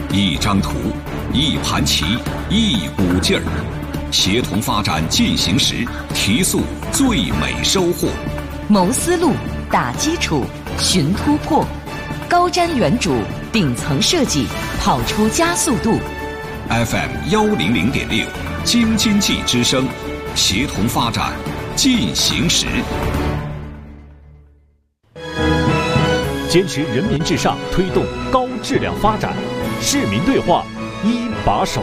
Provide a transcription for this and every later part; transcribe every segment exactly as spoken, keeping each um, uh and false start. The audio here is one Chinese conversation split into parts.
一张图，一盘棋，一股劲儿，协同发展进行时，提速最美收获。 谋思路，打基础，寻突破，高瞻远瞩，顶层设计，跑出加速度。 F M 幺零零点六，京津冀之声，协同发展进行时。 坚持人民至上，推动高质量发展。市民对话一把手。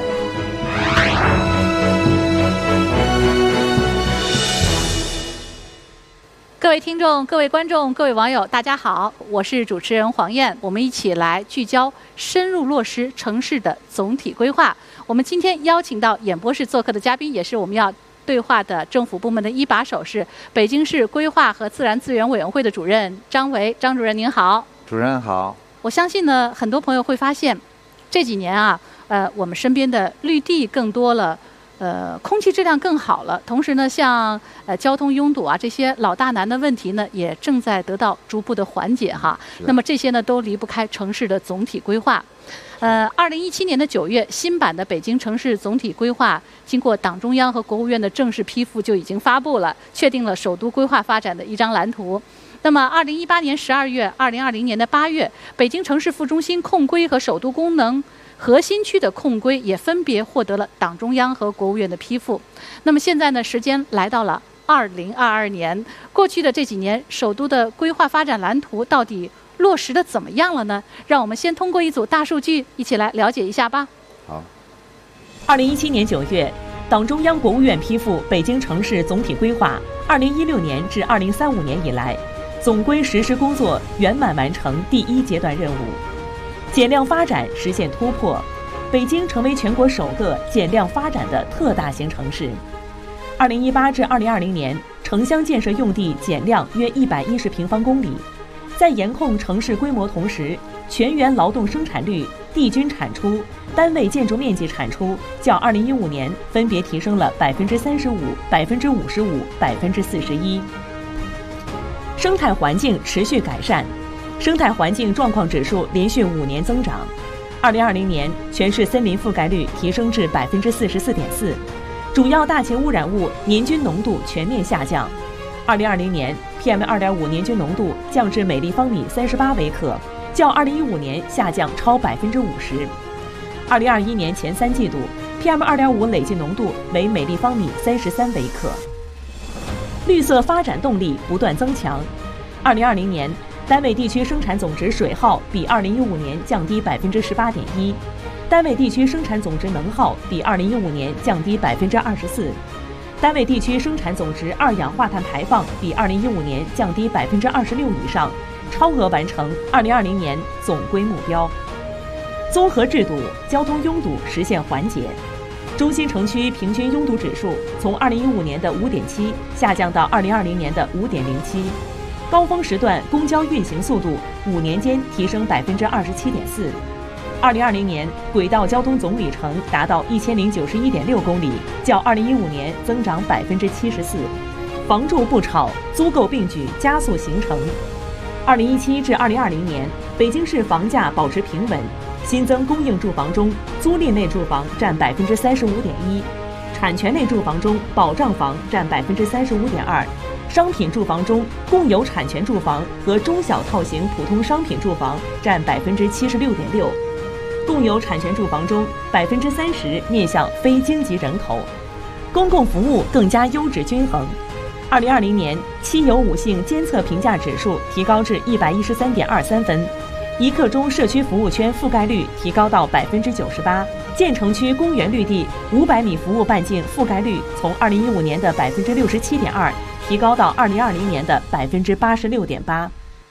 各位听众、各位观众、各位网友，大家好，我是主持人黄燕，我们一起来聚焦深入落实城市的总体规划。我们今天邀请到演播室做客的嘉宾，也是我们要对话的政府部门的一把手，是北京市规划和自然资源委员会的主任张维。张主任您好。 主任好。 我相信呢，很多朋友会发现这几年啊，呃，我们身边的绿地更多了，呃，空气质量更好了。同时呢，像呃交通拥堵啊这些老大难的问题呢，也正在得到逐步的缓解哈。那么这些呢，都离不开城市的总体规划。呃，二零一七年的九月，新版的北京城市总体规划经过党中央和国务院的正式批复，就已经发布了，确定了首都规划发展的一张蓝图。那么，二零一八年十二月、二零二零年的八月，北京城市副中心控规和首都功能核心区的控规也分别获得了党中央和国务院的批复。那么现在呢，时间来到了二零二二年，过去的这几年，首都的规划发展蓝图到底落实的怎么样了呢？让我们先通过一组大数据一起来了解一下吧。 好。 二零一七年九月，党中央、国务院批复《北京城市总体规划（二零一六年至二零三五年）》以来，总规实施工作圆满完成第一阶段任务，减量发展实现突破，北京成为全国首个减量发展的特大型城市。二零一八至二零二零年，城乡建设用地减量约一百一十平方公里。在严控城市规模同时，全员劳动生产率、地均产出、单位建筑面积产出较二零一五年分别提升了百分之三十五、百分之五十五、百分之四十一。生态环境持续改善，生态环境状况指数连续五年增长。二零二零年，全市森林覆盖率提升至百分之四十四点四，主要大气污染物年均浓度全面下降。二零二零年 P M 二点五 年均浓度降至每立方米三十八微克，较二零一五年下降超百分之五十。二零二一年前三季度 P M 二点五 累计浓度为每立方米三十三微克。绿色发展动力不断增强。二零二零年，单位地区生产总值水耗比二零一五年降低百分之十八点一，单位地区生产总值能耗比二零一五年降低百分之二十四。单位地区生产总值二氧化碳排放比二零一五年降低百分之二十六以上，超额完成二零二零年总规目标。综合治堵，交通拥堵实现缓解。中心城区平均拥堵指数从二零一五年的五点七下降到二零二零年的五点零七，高峰时段公交运行速度五年间提升百分之二十七点四。二零二零年轨道交通总里程达到一千零九十一点六公里，较二零一五年增长百分之七十四。房住不炒，租购并举，加速形成。二零一七至二零二零年，北京市房价保持平稳，新增供应住房中，租赁类住房占百分之三十五点一，产权类住房中，保障房占百分之三十五点二。商品住房中，共有产权住房和中小套型普通商品住房占百分之七十六点六。共有产权住房中，百分之三十面向非京籍人口，公共服务更加优质均衡。二零二零年，七有五性监测评价指数提高至一百一十三点二三分，一刻钟社区服务圈覆盖率提高到百分之九十八，建成区公园绿地五百米服务半径覆盖率从二零一五年的百分之六十七点二提高到二零二零年的百分之八十六点八。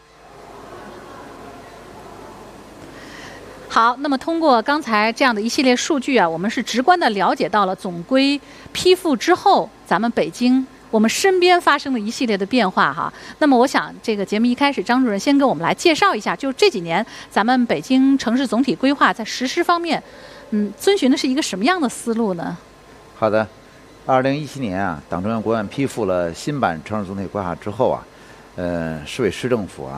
好，那么通过刚才这样的一系列数据啊，我们是直观的了解到了总规批复之后，咱们北京我们身边发生了一系列的变化哈。那么我想这个节目一开始，张主任先给我们来介绍一下，就这几年咱们北京城市总体规划在实施方面，嗯，遵循的是一个什么样的思路呢？ 好的，二零一七年啊，党中央、国务院批复了新版城市总体规划之后啊，呃，市委市政府啊，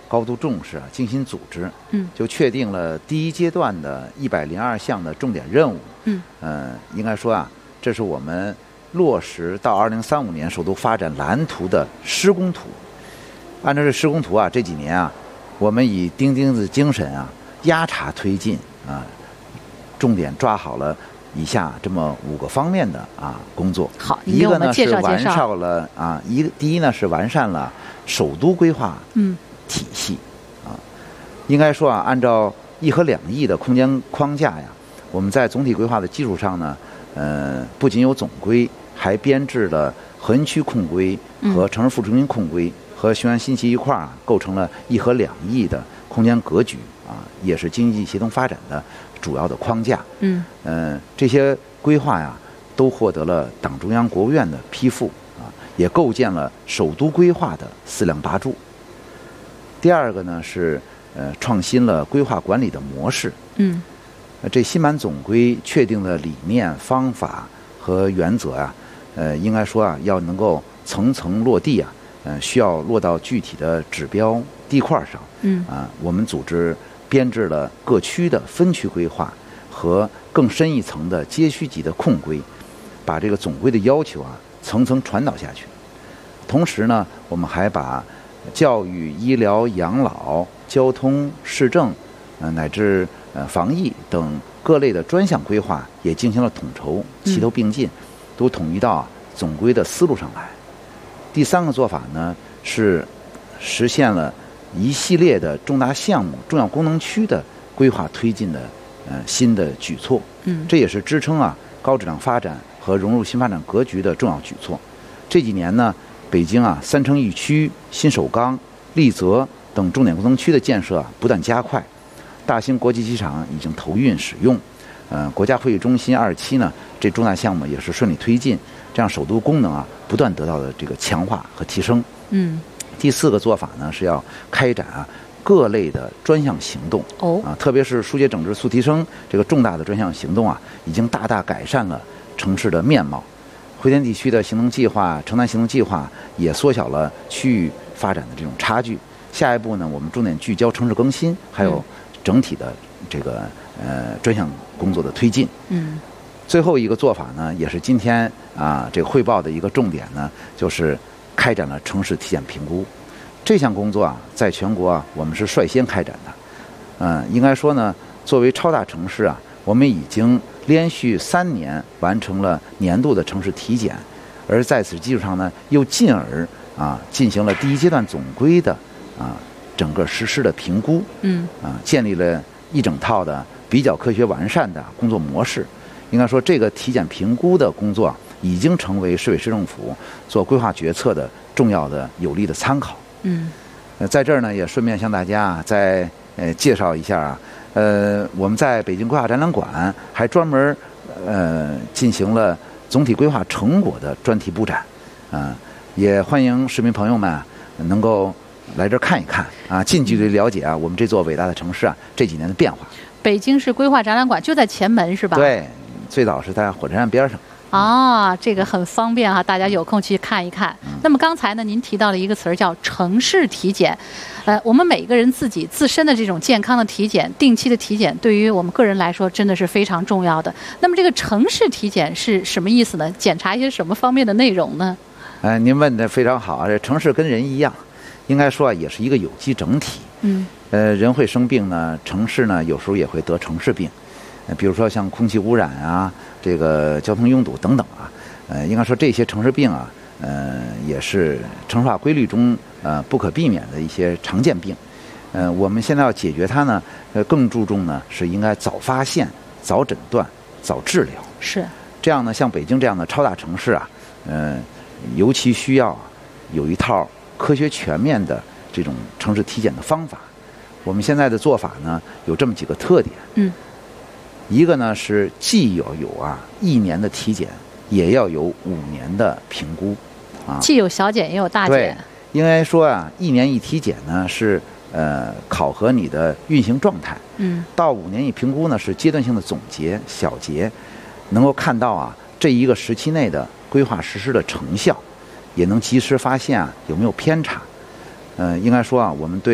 高度重视啊，精心组织， 嗯， 就确定了第一阶段的一百零二项的重点任务， 嗯， 呃，应该说啊，这是我们落实到二零三五年首都发展蓝图的施工图。按照这施工图啊，这几年啊，我们以钉钉子精神啊，压茬推进啊，重点抓好了以下这么五个方面的啊工作。 好， 一个呢是完善善了啊，一个第一呢是完善了首都规划嗯体系、嗯、啊，应该说啊，按照一和两翼的空间框架呀，我们在总体规划的基础上呢，呃，不仅有总规，还编制了核心区控规和城市副中心控规。嗯和雄安新区一块儿、啊、构成了一和两翼的空间格局啊，也是经济协同发展的主要的框架。嗯，呃，这些规划呀，都获得了党中央、国务院的批复啊，也构建了首都规划的四梁八柱。第二个呢是呃创新了规划管理的模式。嗯，呃，这新版总规确定的理念、方法和原则啊，呃，应该说啊，要能够层层落地啊。呃，需要落到具体的指标地块上。嗯啊，我们组织编制了各区的分区规划和更深一层的街区级的控规，把这个总规的要求啊层层传导下去。同时呢，我们还把教育、医疗、养老、交通、市政，呃乃至呃防疫等各类的专项规划也进行了统筹，齐头并进，嗯、都统一到、啊、总规的思路上来。第三个做法呢，是实现了一系列的重大项目、重要功能区的规划推进的呃新的举措。嗯，这也是支撑啊高质量发展和融入新发展格局的重要举措。这几年呢，北京啊三城一区、新首钢、丽泽等重点功能区的建设啊不断加快，大兴国际机场已经投运使用，呃，国家会议中心二期呢这重大项目也是顺利推进。这样首都功能啊不断得到的这个强化和提升。嗯，第四个做法呢是要开展啊各类的专项行动。哦啊，特别是疏解整治速提升这个重大的专项行动啊，已经大大改善了城市的面貌。回填地区的行动计划、城南行动计划也缩小了区域发展的这种差距。下一步呢，我们重点聚焦城市更新，还有整体的这个呃专项工作的推进。嗯。最后一个做法呢，也是今天啊这个汇报的一个重点呢，就是开展了城市体检评估。这项工作啊，在全国啊，我们是率先开展的。嗯，应该说呢，作为超大城市啊，我们已经连续三年完成了年度的城市体检，而在此基础上呢，又进而啊进行了第一阶段总规的啊整个实施的评估。嗯，啊，建立了一整套的比较科学完善的工作模式。应该说，这个体检评估的工作已经成为市委市政府做规划决策的重要的有力的参考。嗯，呃，在这儿呢，也顺便向大家再呃介绍一下啊，呃，我们在北京规划展览馆还专门呃进行了总体规划成果的专题布展，啊、呃，也欢迎市民朋友们能够来这儿看一看啊，近距离了解啊我们这座伟大的城市啊这几年的变化。 北京市规划展览馆就在前门是吧？ 对。最早是在火车站边上啊，这个很方便哈、啊，大家有空去看一看。嗯、那么刚才呢，您提到了一个词儿叫城市体检，呃，我们每个人自己自身的这种健康的体检、定期的体检，对于我们个人来说真的是非常重要的。那么这个城市体检是什么意思呢？检查一些什么方面的内容呢？ 呃，您问的非常好啊，这城市跟人一样，应该说啊，也是一个有机整体。嗯，呃，人会生病呢，城市呢有时候也会得城市病。比如说像空气污染啊，这个交通拥堵等等啊，呃，应该说这些城市病啊，呃，也是城市化规律中呃不可避免的一些常见病。呃，我们现在要解决它呢，呃，更注重呢是应该早发现、早诊断、早治疗。 是。 这样呢，像北京这样的超大城市啊，呃，尤其需要有一套科学全面的这种城市体检的方法。我们现在的做法呢，有这么几个特点。嗯。一个呢是既要有啊一年的体检，也要有五年的评估，啊， 既有小检也有大检。 对，应该说啊，一年一体检呢是呃考核你的运行状态，嗯，到五年一评估呢是阶段性的总结小结，能够看到啊这一个时期内的规划实施的成效，也能及时发现啊有没有偏差。呃，应该说啊，我们对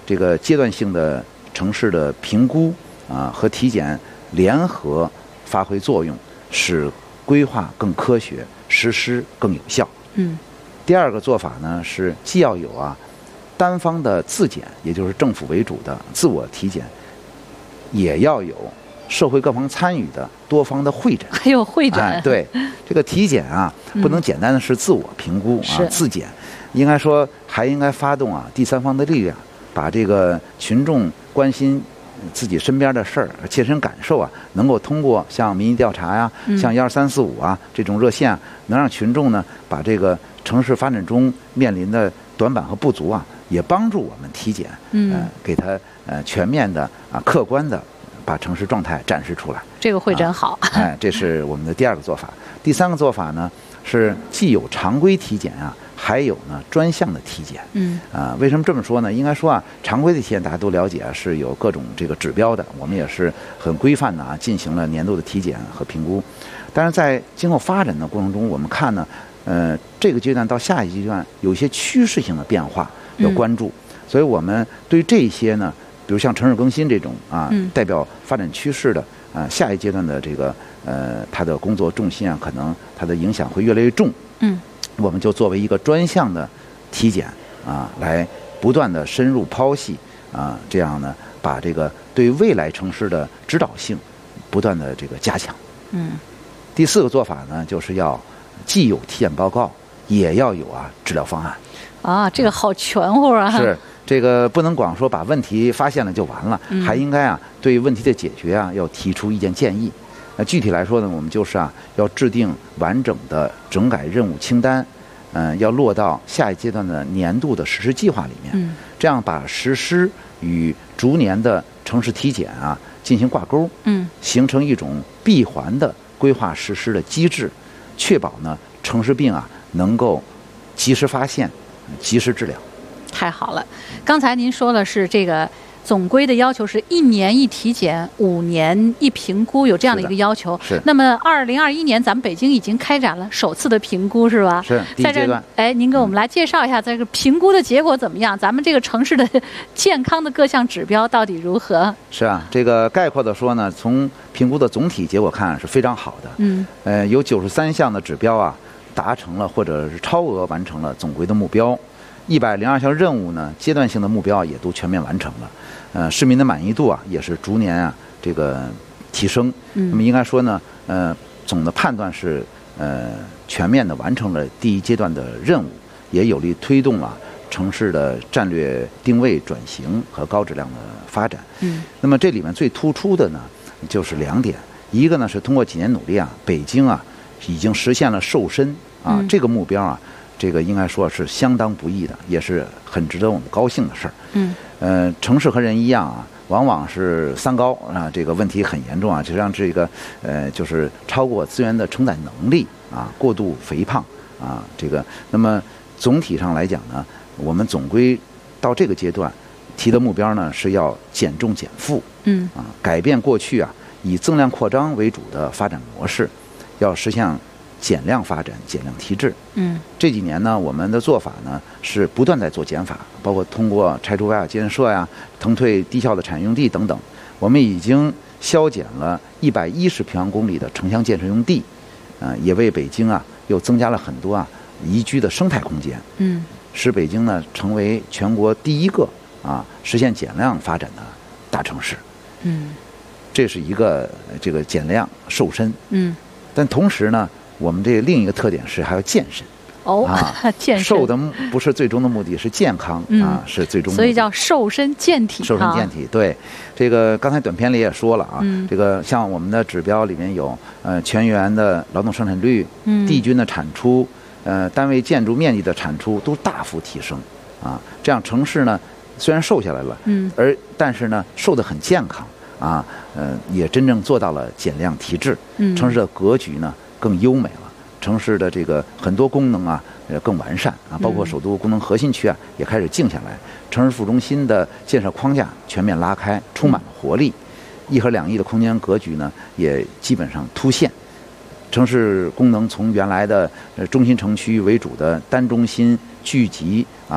这个阶段性的城市的评估啊和体检联合发挥作用，使规划更科学，实施更有效。 嗯。 第二个做法呢是既要有啊单方的自检，也就是政府为主的自我体检，也要有社会各方参与的多方的会诊。 还有会诊。 哎，对，这个体检啊，不能简单的是自我评估、 嗯、 啊，自检，应该说还应该发动啊第三方的力量，把这个群众关心自己身边的事儿、切身感受啊，能够通过像民意调查呀、 嗯、 像一二三四五啊这种热线、啊，能让群众呢把这个城市发展中面临的短板和不足啊，也帮助我们体检， 嗯， 呃、给他呃全面的啊客观的把城市状态展示出来。 这个会诊好。 啊、哎，这是我们的第二个做法。第三个做法呢是既有常规体检啊，还有呢专项的体检。 嗯。 啊、呃，为什么这么说呢？应该说啊，常规的体检大家都了解啊，是有各种这个指标的，我们也是很规范的啊，进行了年度的体检和评估。但是在今后发展的过程中，我们看呢，呃，这个阶段到下一阶段有一些趋势性的变化要关注，嗯、所以我们对这些呢，比如像城市更新这种啊， 嗯、 代表发展趋势的啊，下一阶段的这个呃，它的工作重心啊，可能它的影响会越来越重。 嗯， 我们就作为一个专项的体检啊，来不断的深入剖析啊，这样呢，把这个对未来城市的指导性不断的这个加强。 嗯， 第四个做法呢，就是要既有体检报告，也要有啊治疗方案。 啊，这个好全乎啊！ 是这个不能光说把问题发现了就完了， 嗯、 还应该啊对问题的解决啊要提出意见建议。那具体来说呢，我们就是啊要制定完整的整改任务清单，嗯、呃，要落到下一阶段的年度的实施计划里面。 嗯， 这样把实施与逐年的城市体检啊进行挂钩。 嗯，形成一种闭环的规划实施的机制，确保呢城市病啊能够及时发现，及时治疗。 太好了，刚才您说了是这个总规的要求是一年一体检，五年一评估，有这样的一个要求。 是。 那么二零二一年咱们北京已经开展了首次的评估，是吧？ 是。第一阶段。 哎，您给我们来介绍一下这个评估的结果怎么样？咱们这个城市的健康的各项指标到底如何？ 是啊，这个概括的说呢，从评估的总体结果看是非常好的。 嗯。 呃，有九十三项的指标啊达成了或者是超额完成了总规的目标。一百零二项任务呢，阶段性的目标也都全面完成了，呃，市民的满意度啊也是逐年啊这个提升。 嗯， 那么应该说呢，呃，总的判断是呃全面的完成了第一阶段的任务，也有力推动了城市的战略定位转型和高质量的发展。 嗯， 那么这里面最突出的呢就是两点，一个呢是通过几年努力啊，北京啊已经实现了瘦身啊、 嗯、 这个目标啊。这个应该说是相当不易的，也是很值得我们高兴的事儿。 嗯， 呃，城市和人一样啊，往往是三高啊，这个问题很严重啊，就让这个呃，就是超过资源的承载能力啊，过度肥胖啊，这个。那么总体上来讲呢，我们总归到这个阶段提的目标呢是要减重减负。 嗯， 啊，改变过去啊以增量扩张为主的发展模式，要实现减量发展、减量提质。 嗯， 这几年呢，我们的做法呢是不断在做减法，包括通过拆除违法建设呀、腾退低效的产业用地等等。我们已经削减了一百一十平方公里的城乡建设用地，呃，也为北京啊又增加了很多啊宜居的生态空间。 嗯， 使北京呢成为全国第一个啊实现减量发展的大城市。 嗯， 这是一个这个减量瘦身。 嗯， 但同时呢，我们这另一个特点是还要健身。 哦， 啊， 健身瘦的不是最终的目的，是健康、 嗯、 啊，是最终目的。 所以叫瘦身健体。 瘦身健体，对，这个刚才短片里也说了啊， 嗯、 这个像我们的指标里面有呃全员的劳动生产率、 嗯、 地均的产出、呃单位建筑面积的产出都大幅提升啊，这样城市呢虽然瘦下来了， 嗯， 而但是呢瘦得很健康啊，呃也真正做到了减量提质， 嗯， 城市的格局呢更优美了。城市的这个很多功能啊，呃更完善啊，包括首都功能核心区啊，也开始静下来。城市副中心的建设框架全面拉开，充满了活力。一核两翼的空间格局呢，也基本上凸现。城市功能从原来的呃中心城区为主的单中心聚集啊，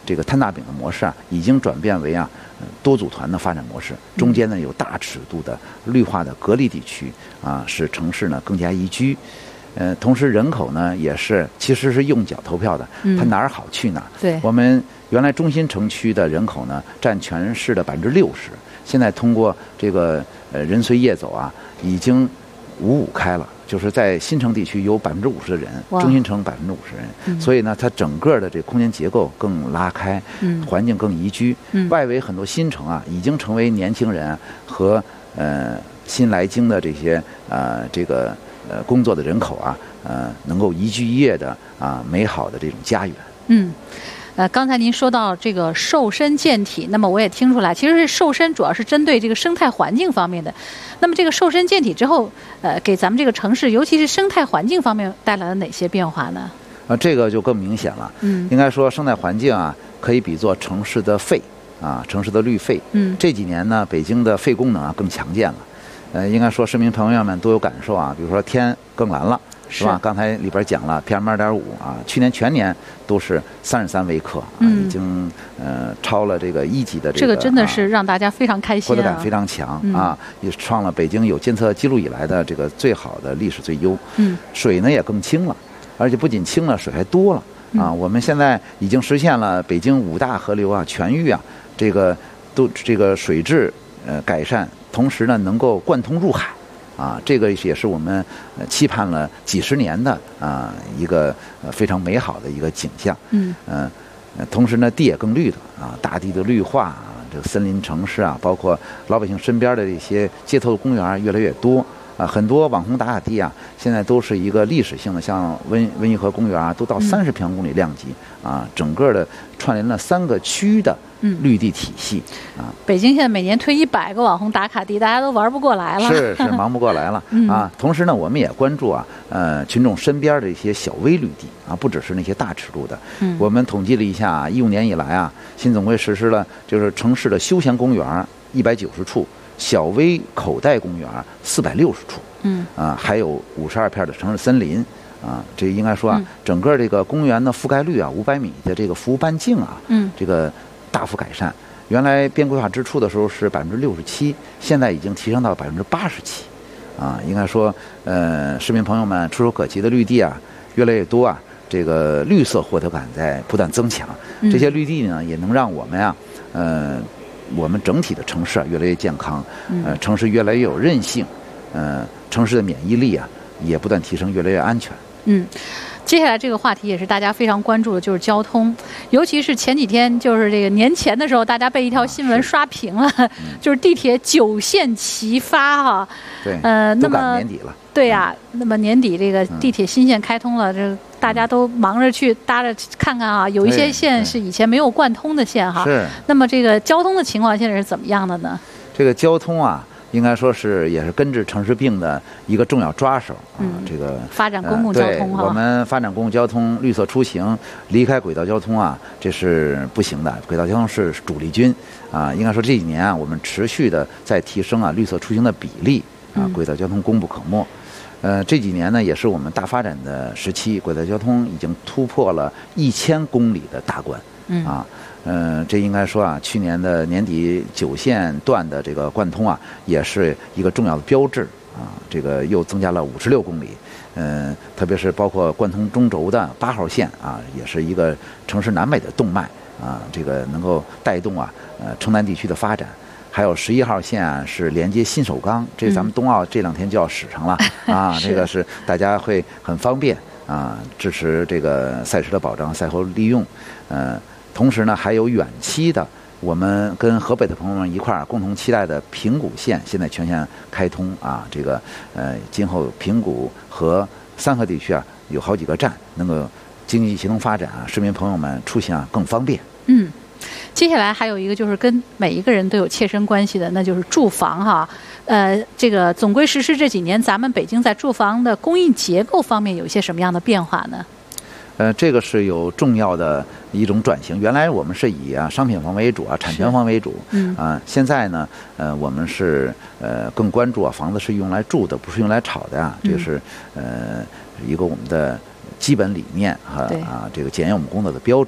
这个摊大饼的模式啊，已经转变为啊多组团的发展模式。中间呢有大尺度的绿化的隔离地区啊，使城市呢更加宜居。呃，同时人口呢也是其实是用脚投票的，它哪儿好去哪儿。 对， 我们原来中心城区的人口呢占全市的百分之六十，现在通过这个呃人随业走啊，已经五五开了。就是在新城地区有百分之五十的人，中心城百分之五十人，嗯、所以呢，它整个的这个空间结构更拉开，嗯、环境更宜居。嗯、外围很多新城啊，已经成为年轻人和呃新来京的这些呃这个呃工作的人口啊，呃能够宜居宜业的啊美好的这种家园。 嗯。呃，刚才您说到这个瘦身健体，那么我也听出来，其实是瘦身主要是针对这个生态环境方面的。那么这个瘦身健体之后，呃，给咱们这个城市，尤其是生态环境方面带来了哪些变化呢？ 啊，这个就更明显了。嗯，应该说生态环境啊，可以比作城市的肺啊，城市的绿肺。嗯，这几年呢，北京的肺功能啊更强健了。呃，应该说市民朋友们都有感受啊，比如说天更蓝了。是吧？刚才里边讲了 P M 二点五 啊，去年全年都是三十三微克啊，嗯、已经呃超了这个一级的这个。 这个真的是让大家非常开心、啊， 获得感非常强、嗯、啊，也创了北京有监测记录以来的这个最好的历史最优。嗯，水呢也更清了，而且不仅清了，水还多了啊。嗯、我们现在已经实现了北京五大河流啊全域啊，这个都这个水质呃改善，同时呢能够贯通入海。啊，这个也是我们呃期盼了几十年的啊一个呃非常美好的一个景象。嗯嗯、呃，同时呢，地也更绿了啊，大地的绿化啊，这个森林城市啊，包括老百姓身边的这些街头的公园越来越多啊，很多网红打卡地啊，现在都是一个历史性的，像温温榆河公园啊，都到三十平方公里量级、嗯、啊，整个的串联了三个区的。嗯，绿地体系啊， 北京现在每年推一百个网红打卡地，大家都玩不过来了， 是是忙不过来了、嗯、啊。同时呢，我们也关注啊，呃，群众身边的一些小微绿地啊，不只是那些大尺度的。嗯，我们统计了一下啊，一五年以来啊，新总规实施了就是城市的休闲公园一百九十处，小微口袋公园四百六十处。嗯，啊，还有五十二片的城市森林。啊，这应该说啊，整个这个公园的覆盖率啊，五百米的这个服务半径啊，嗯，这个。大幅改善，原来编规划之初的时候是百分之六十七，现在已经提升到百分之八十七，啊，应该说，呃，市民朋友们触手可及的绿地啊，越来越多啊，这个绿色获得感在不断增强。嗯、这些绿地呢，也能让我们呀、啊，呃，我们整体的城市啊越来越健康，呃，城市越来越有韧性，呃，城市的免疫力啊也不断提升，越来越安全。 嗯。接下来这个话题也是大家非常关注的，就是交通，尤其是前几天，就是这个年前的时候，大家被一条新闻刷屏了，啊嗯、就是地铁九线齐发哈、啊。 对， 呃，那么年底了。 对呀、啊，那么年底这个地铁新线开通了，这、嗯、大家都忙着去搭着看看啊，有一些线是以前没有贯通的线哈。 是。 那么这个交通的情况现在是怎么样的呢？ 这个交通啊。应该说是也是根治城市病的一个重要抓手啊！嗯、这个发展公共交通哈、 呃，我们发展公共交通，绿色出行，离开轨道交通啊，这是不行的。轨道交通是主力军啊！应该说这几年啊，我们持续的在提升啊绿色出行的比例啊，轨道交通功不可没。呃，这几年呢，也是我们大发展的时期，轨道交通已经突破了一千公里的大关。嗯啊，嗯、呃，这应该说啊，去年的年底九线段的这个贯通啊，也是一个重要的标志啊。这个又增加了五十六公里，嗯、呃，特别是包括贯通中轴的八号线啊，也是一个城市南北的动脉啊，这个能够带动啊呃城南地区的发展。还有十一号线啊，是连接新首钢，这咱们冬奥这两天就要使上了、嗯、啊，这个是大家会很方便啊，支持这个赛事的保障、赛后利用，呃。同时呢，还有远期的，我们跟河北的朋友们一块儿共同期待的平谷线，现在全线开通啊。这个呃，今后平谷和三河地区啊，有好几个站，能够经济协同发展啊，市民朋友们出行啊更方便。 嗯，接下来还有一个就是跟每一个人都有切身关系的，那就是住房哈。呃，这个总规实施这几年，咱们北京在住房的供应结构方面有一些什么样的变化呢？ 呃，这个是有重要的一种转型。原来我们是以啊商品房为主啊，产权房为主，嗯啊，现在呢，呃，我们是呃更关注啊，房子是用来住的，不是用来炒的啊，这个是呃一个我们的基本理念和啊这个检验我们工作的标准。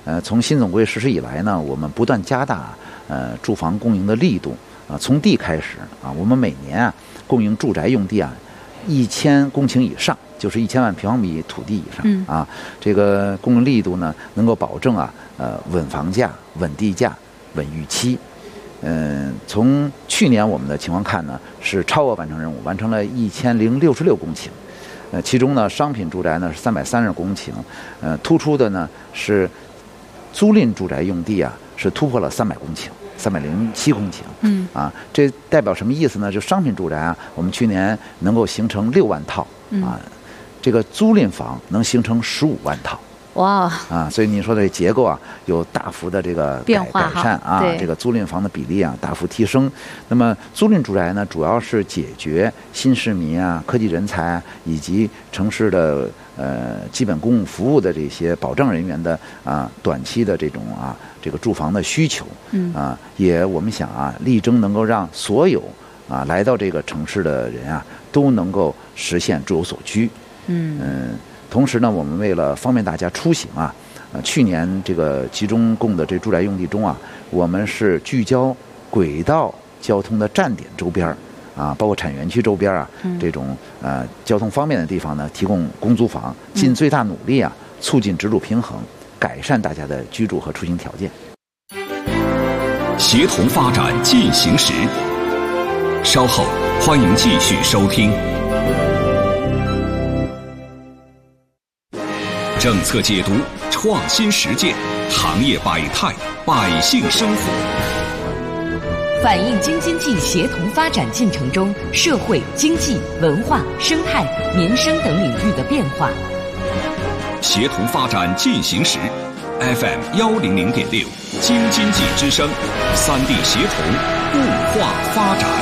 呃，从新总规实施以来呢，我们不断加大呃住房供应的力度啊、呃，从地开始啊，我们每年啊供应住宅用地啊一千公顷以上，就是一千万平方米土地以上、 嗯、 啊，这个供应力度呢能够保证啊呃稳房价、稳地价、稳预期。嗯、呃，从去年我们的情况看呢，是超额完成任务，完成了一千零六十六公顷。呃，其中呢，商品住宅呢是三百三十公顷，呃，突出的呢是租赁住宅用地啊，是突破了三百公顷，三百零七公顷。 嗯， 啊，这代表什么意思呢？就商品住宅啊，我们去年能够形成六万套，啊，嗯、这个租赁房能形成十五万套。 哇啊，所以你说的结构啊，有大幅的这个改改善啊，这个租赁房的比例啊大幅提升。那么租赁住宅呢，主要是解决新市民啊、科技人才啊以及城市的呃基本公共服务的这些保障人员的啊短期的这种啊这个住房的需求。 嗯啊，也我们想啊，力争能够让所有啊来到这个城市的人啊都能够实现住有所居。 嗯嗯。同时呢，我们为了方便大家出行啊，呃，去年这个集中供的这住宅用地中啊，我们是聚焦轨道交通的站点周边啊，包括产业园区周边啊， 嗯、 这种呃交通方便的地方呢，提供公租房，尽最大努力啊，促进直住平衡，改善大家的居住和出行条件。 协同发展进行时，稍后欢迎继续收听。政策解读、创新实践、行业百态、百姓生活， 反映京津冀协同发展进程中社会、经济、文化、生态、民生等领域的变化。 协同发展进行时 ，F M 幺零零点六，京津冀之声，三地协同，固化发展。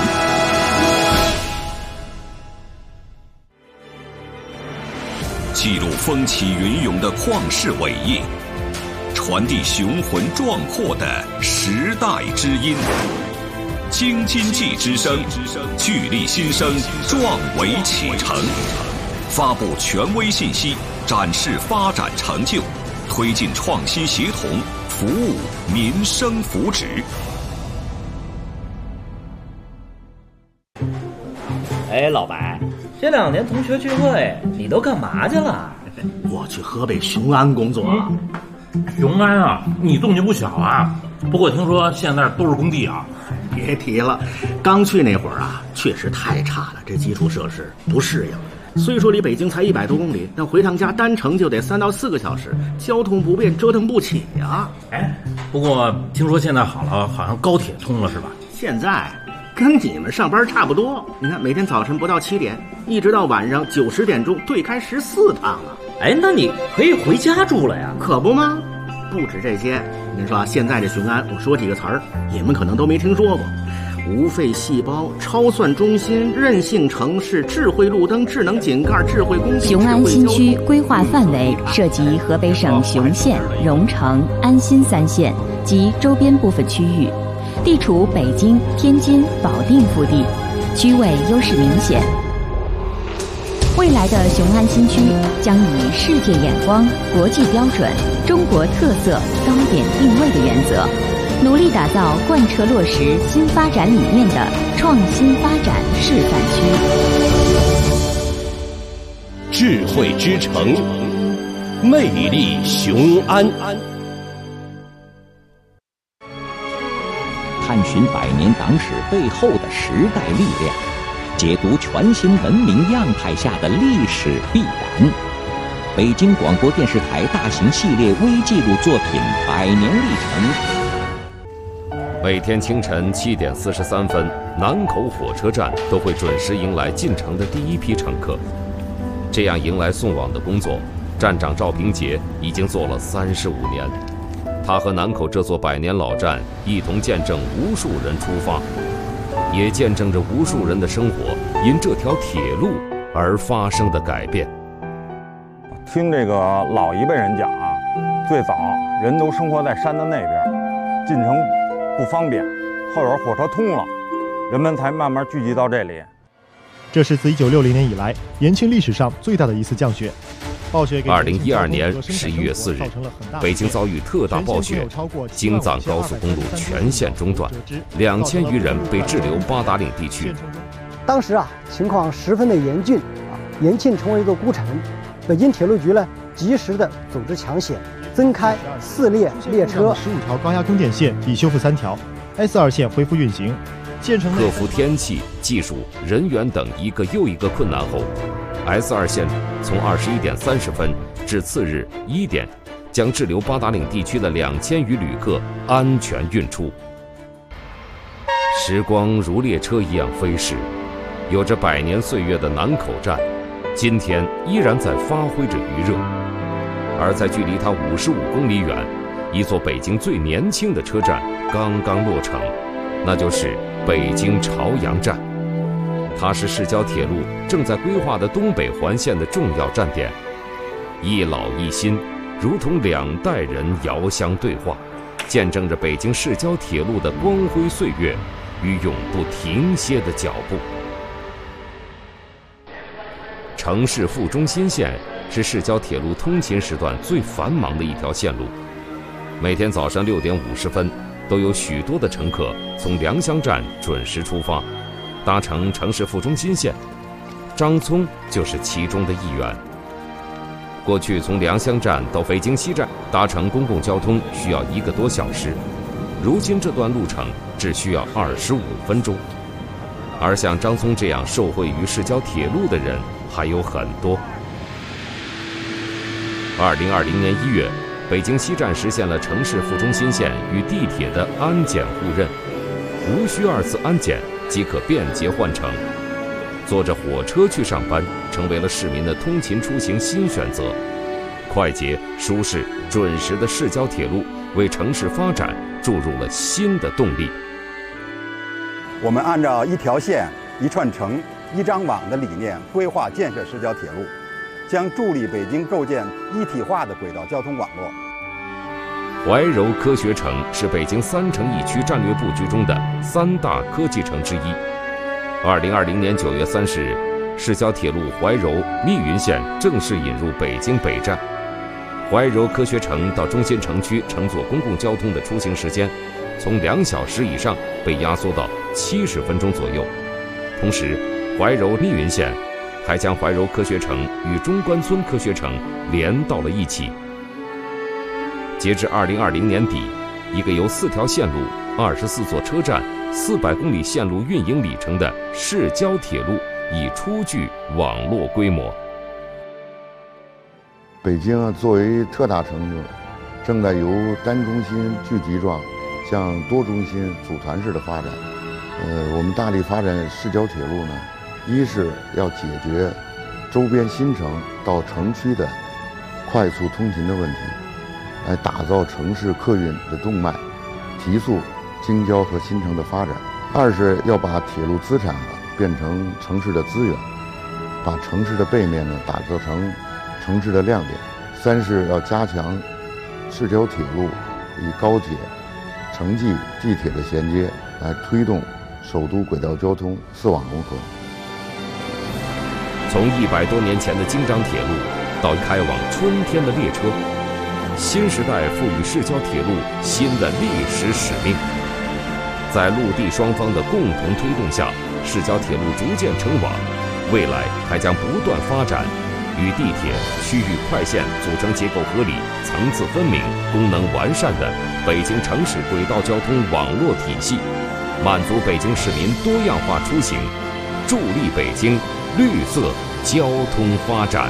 记录风起云涌的旷世伟业，传递雄浑壮阔的时代之音。京津冀之声，聚力新生，壮维启程，发布权威信息，展示发展成就，推进创新协同，服务民生福祉。 哎，老白，这两年同学聚会你都干嘛去了？ 我去河北雄安工作。 嗯、雄安啊，你动静不小啊。不过听说现在都是工地啊。 别提了，刚去那会儿啊，确实太差了，这基础设施不适应。虽说离北京才一百多公里，但回趟家单程就得三到四个小时，交通不便，折腾不起呀。 哎，不过听说现在好了，好像高铁通了是吧？ 现在跟你们上班差不多，你看每天早晨不到七点，一直到晚上九十点钟，对开十四趟啊！ 哎，那你可以回家住了呀？ 可不吗？不止这些，我跟你说，现在这雄安，我说几个词儿，你们可能都没听说过：无废细胞、超算中心、韧性城市、智慧路灯、智能井盖、智慧工地。 雄安新区规划范围涉及河北省雄县、荣成、安新三县及周边部分区域。地处北京、天津、保定腹地，区位优势明显。未来的雄安新区将以世界眼光、国际标准、中国特色高点定位的原则，努力打造贯彻落实新发展理念的创新发展示范区。智慧之城，魅力雄安。 探寻百年党史背后的时代力量，解读全新文明样态下的历史必然。北京广播电视台大型系列微纪录作品《百年历程》。 每天清晨七点四十三分，南口火车站都会准时迎来进城的第一批乘客。这样迎来送往的工作，站长赵平杰已经做了三十五年。他和南口这座百年老站一同见证无数人出发，也见证着无数人的生活因这条铁路而发生的改变。 听这个老一辈人讲啊，最早人都生活在山的那边，进城不方便，后边火车通了，人们才慢慢聚集到这里。 这是自一九六零年以来延庆历史上最大的一次降雪。 二零一二年十一月四日，北京遭遇特大暴雪，京藏高速公路全线中断，两千余人被滞留八达岭地区。 当时啊，情况十分的严峻啊，延庆成为一个孤城。北京铁路局呢，及时的组织抢险，增开四列列车， 十五条高压供电线已修复三条 ，S 二线恢复运行。建成克服天气、技术、人员等一个又一个困难后 ，S 二线从二十一点三十分至次日一点，将滞留八达岭地区的两千余旅客安全运出。时光如列车一样飞逝，有着百年岁月的南口站，今天依然在发挥着余热。而在距离它五十五公里远，一座北京最年轻的车站刚刚落成，那就是北京朝阳站。它是市郊铁路正在规划的东北环线的重要站点，一老一新，如同两代人遥相对话，见证着北京市郊铁路的光辉岁月与永不停歇的脚步。城市副中心线是市郊铁路通勤时段最繁忙的一条线路，每天早上六点五十分，都有许多的乘客从良乡站准时出发，搭乘城市副中心线。张聪就是其中的一员。过去从良乡站到北京西站搭乘公共交通需要一个多小时，如今这段路程只需要二十五分钟。而像张聪这样受惠于市郊铁路的人还有很多。二零二零年一月，北京西站实现了城市副中心线与地铁的安检互认，无需二次安检即可便捷换乘。坐着火车去上班，成为了市民的通勤出行新选择。快捷、舒适、准时的市郊铁路为城市发展注入了新的动力。 我们按照一条线、一串城、一张网的理念规划建设市郊铁路，将助力北京构建一体化的轨道交通网络。 怀柔科学城是北京三城一区战略布局中的三大科技城之一。二零二零年九月三十日，市郊铁路怀柔密云线正式引入北京北站。怀柔科学城到中心城区乘坐公共交通的出行时间，从两小时以上被压缩到七十分钟左右。同时，怀柔密云线还将怀柔科学城与中关村科学城连到了一起。截至二零二零年底，一个由四条线路、二十四座车站、四百公里线路运营里程的市郊铁路已初具网络规模。 北京啊，作为特大城市，正在由单中心聚集状向多中心组团式的发展。呃，我们大力发展市郊铁路呢，一是要解决周边新城到城区的快速通勤的问题，来打造城市客运的动脉，提速京郊和新城的发展；二是要把铁路资产变成城市的资源，把城市的背面呢打造成城市的亮点；三是要加强市郊铁路与高铁、城际、地铁的衔接，来推动首都轨道交通四网融合。 从一百多年前的京张铁路到开往春天的列车，新时代赋予市郊铁路新的历史使命。在陆地双方的共同推动下，市郊铁路逐渐成网，未来还将不断发展，与地铁、区域快线组成结构合理、层次分明、功能完善的北京城市轨道交通网络体系，满足北京市民多样化出行，助力北京绿色交通发展。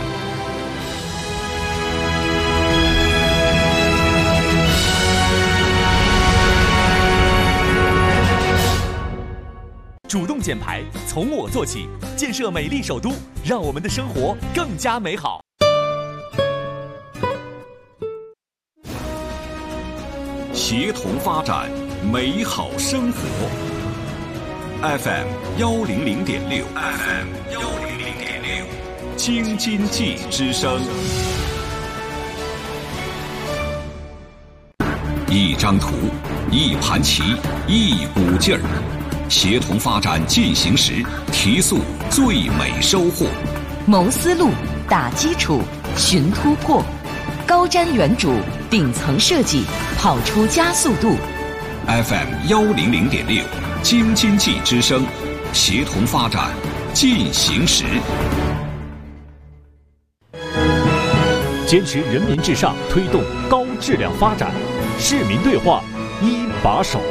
主动减排，从我做起，建设美丽首都，让我们的生活更加美好。 协同发展，美好生活。F M 幺零零点六 ，F M 幺零零点六，京津冀之声。一张图，一盘棋，一股劲儿。协同发展进行时，提速最美收获。 谋思路，打基础， 寻突破，高瞻远瞩，顶层设计，跑出加速度。 F M 幺零零点六，京津冀之声，协同发展，进行时。 坚持人民至上，推动高质量发展，市民对话一把手。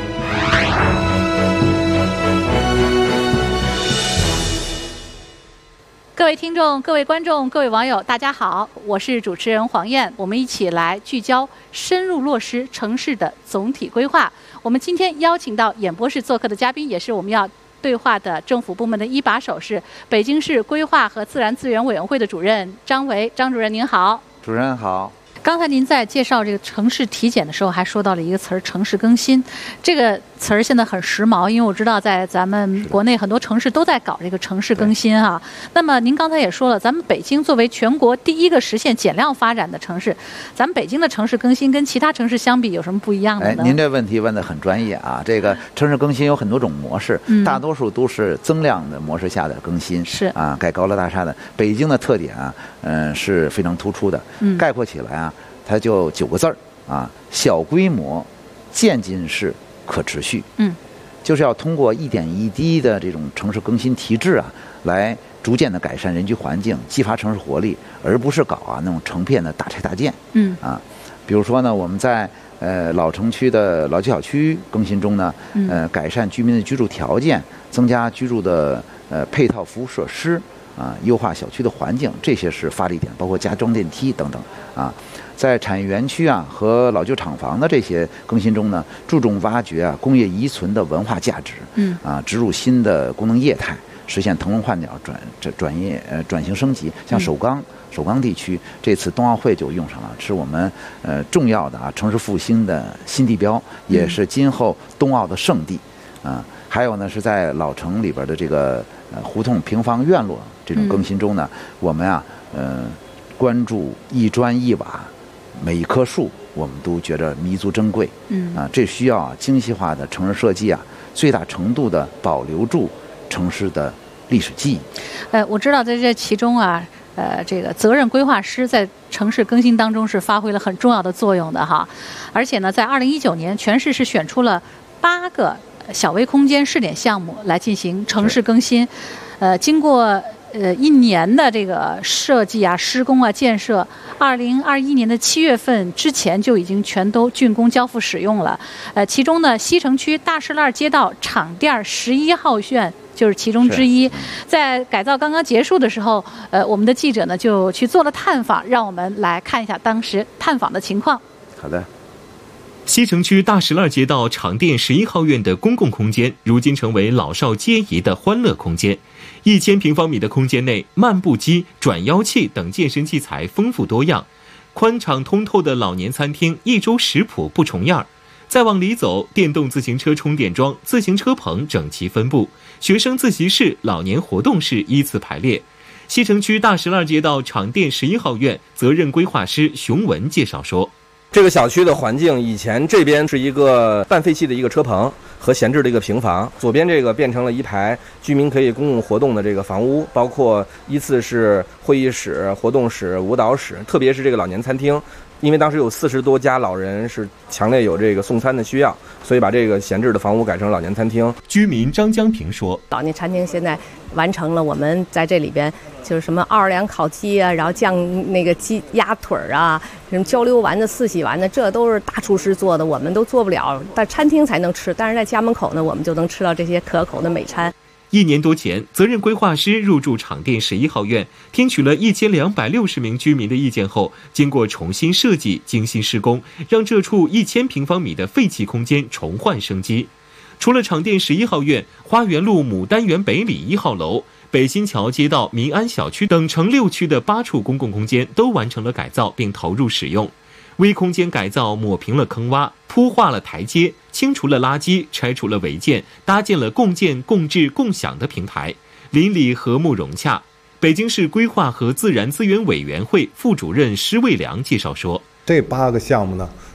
各位听众、各位观众、各位网友，大家好，我是主持人黄燕，我们一起来聚焦深入落实城市的总体规划。我们今天邀请到演播室做客的嘉宾，也是我们要对话的政府部门的一把手，是北京市规划和自然资源委员会的主任张维。张主任您好。 主任好。 刚才您在介绍这个城市体检的时候，还说到了一个词儿“城市更新”。这个词儿现在很时髦，因为我知道在咱们国内很多城市都在搞这个城市更新啊。那么您刚才也说了，咱们北京作为全国第一个实现减量发展的城市，咱们北京的城市更新跟其他城市相比有什么不一样的呢？ 哎，您这问题问得很专业啊。这个城市更新有很多种模式，嗯、大多数都是增量的模式下的更新， 是啊，盖高楼大厦的。北京的特点啊，嗯、呃，是非常突出的。嗯，概括起来啊。它就九个字儿啊，小规模、渐进式、可持续。 嗯， 就是要通过一点一滴的这种城市更新提质啊，来逐渐的改善人居环境，激发城市活力，而不是搞啊那种成片的大拆大建。 嗯啊，比如说呢，我们在呃老城区的老旧小区更新中呢，呃改善居民的居住条件，增加居住的呃配套服务设施啊，优化小区的环境，这些是发力点，包括加装电梯等等啊。在产业园区啊和老旧厂房的这些更新中呢，注重挖掘啊工业遗存的文化价值， 嗯啊植入新的功能业态，实现腾笼换鸟转转转业呃转型升级。像首钢、嗯、首钢地区这次冬奥会就用上了，是我们呃重要的啊城市复兴的新地标，也是今后冬奥的圣地啊。还有呢是在老城里边的这个呃胡同平房院落这种更新中呢，嗯、我们啊呃关注一砖一瓦。每一棵树，我们都觉得弥足珍贵。 嗯啊，这需要啊精细化的城市设计啊，最大程度的保留住城市的历史记忆。 呃，我知道在这其中啊，呃，这个责任规划师在城市更新当中是发挥了很重要的作用的哈。而且呢，在二零一九年，全市是选出了八个小微空间试点项目来进行城市更新。呃，经过。呃，一年的这个设计啊、施工啊、建设，二零二一年的七月份之前就已经全都竣工交付使用了。呃，其中呢，西城区大石栏街道厂店十一号院就是其中之一。在改造刚刚结束的时候，呃，我们的记者呢就去做了探访，让我们来看一下当时探访的情况。 好的。 西城区大石栏街道厂店十一号院的公共空间，如今成为老少皆宜的欢乐空间。一千平方米的空间内，漫步机、转腰器等健身器材丰富多样，宽敞通透的老年餐厅，一周食谱不重样。再往里走，电动自行车充电桩、自行车棚整齐分布，学生自习室、老年活动室依次排列。西城区大石栏街道厂店十一号院责任规划师熊文介绍说。 这个小区的环境，以前这边是一个半废弃的一个车棚和闲置的一个平房，左边这个变成了一排居民可以公共活动的这个房屋，包括依次是会议室、活动室、舞蹈室，特别是这个老年餐厅。因为当时有四十多家老人是强烈有这个送餐的需要，所以把这个闲置的房屋改成老年餐厅。 居民张江平说， 老年餐厅现在完成了，我们在这里边就是什么奥尔良烤鸡啊，然后酱那个鸡鸭腿啊，什么焦溜丸子、四喜丸子，这都是大厨师做的，我们都做不了，在餐厅才能吃，但是在家门口呢，我们就能吃到这些可口的美餐。 一年多前，责任规划师入驻厂店十一号院，听取了一千两百六十名居民的意见后，经过重新设计、精心施工，让这处一千平方米的废弃空间重焕生机。除了厂店十一号院，花园路牡丹园北里一号楼、北新桥街道民安小区等城六区的八处公共空间都完成了改造并投入使用。微空间改造抹平了坑洼，铺化了台阶，清除了垃圾，拆除了违建，搭建了共建、共治、共享的平台，邻里和睦融洽。北京市规划和自然资源委员会副主任施卫良介绍说， 这八个项目呢，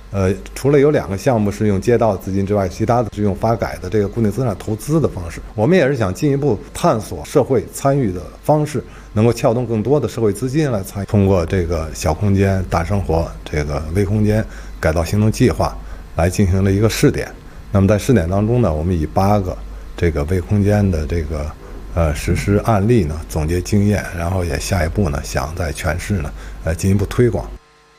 呃，除了有两个项目是用街道资金之外，其他的是用发改的这个固定资产投资的方式。我们也是想进一步探索社会参与的方式，能够撬动更多的社会资金来参与，通过这个小空间大生活这个微空间改造行动计划来进行了一个试点。那么在试点当中呢，我们以八个这个微空间的这个呃实施案例呢总结经验，然后也下一步呢想在全市呢呃进一步推广。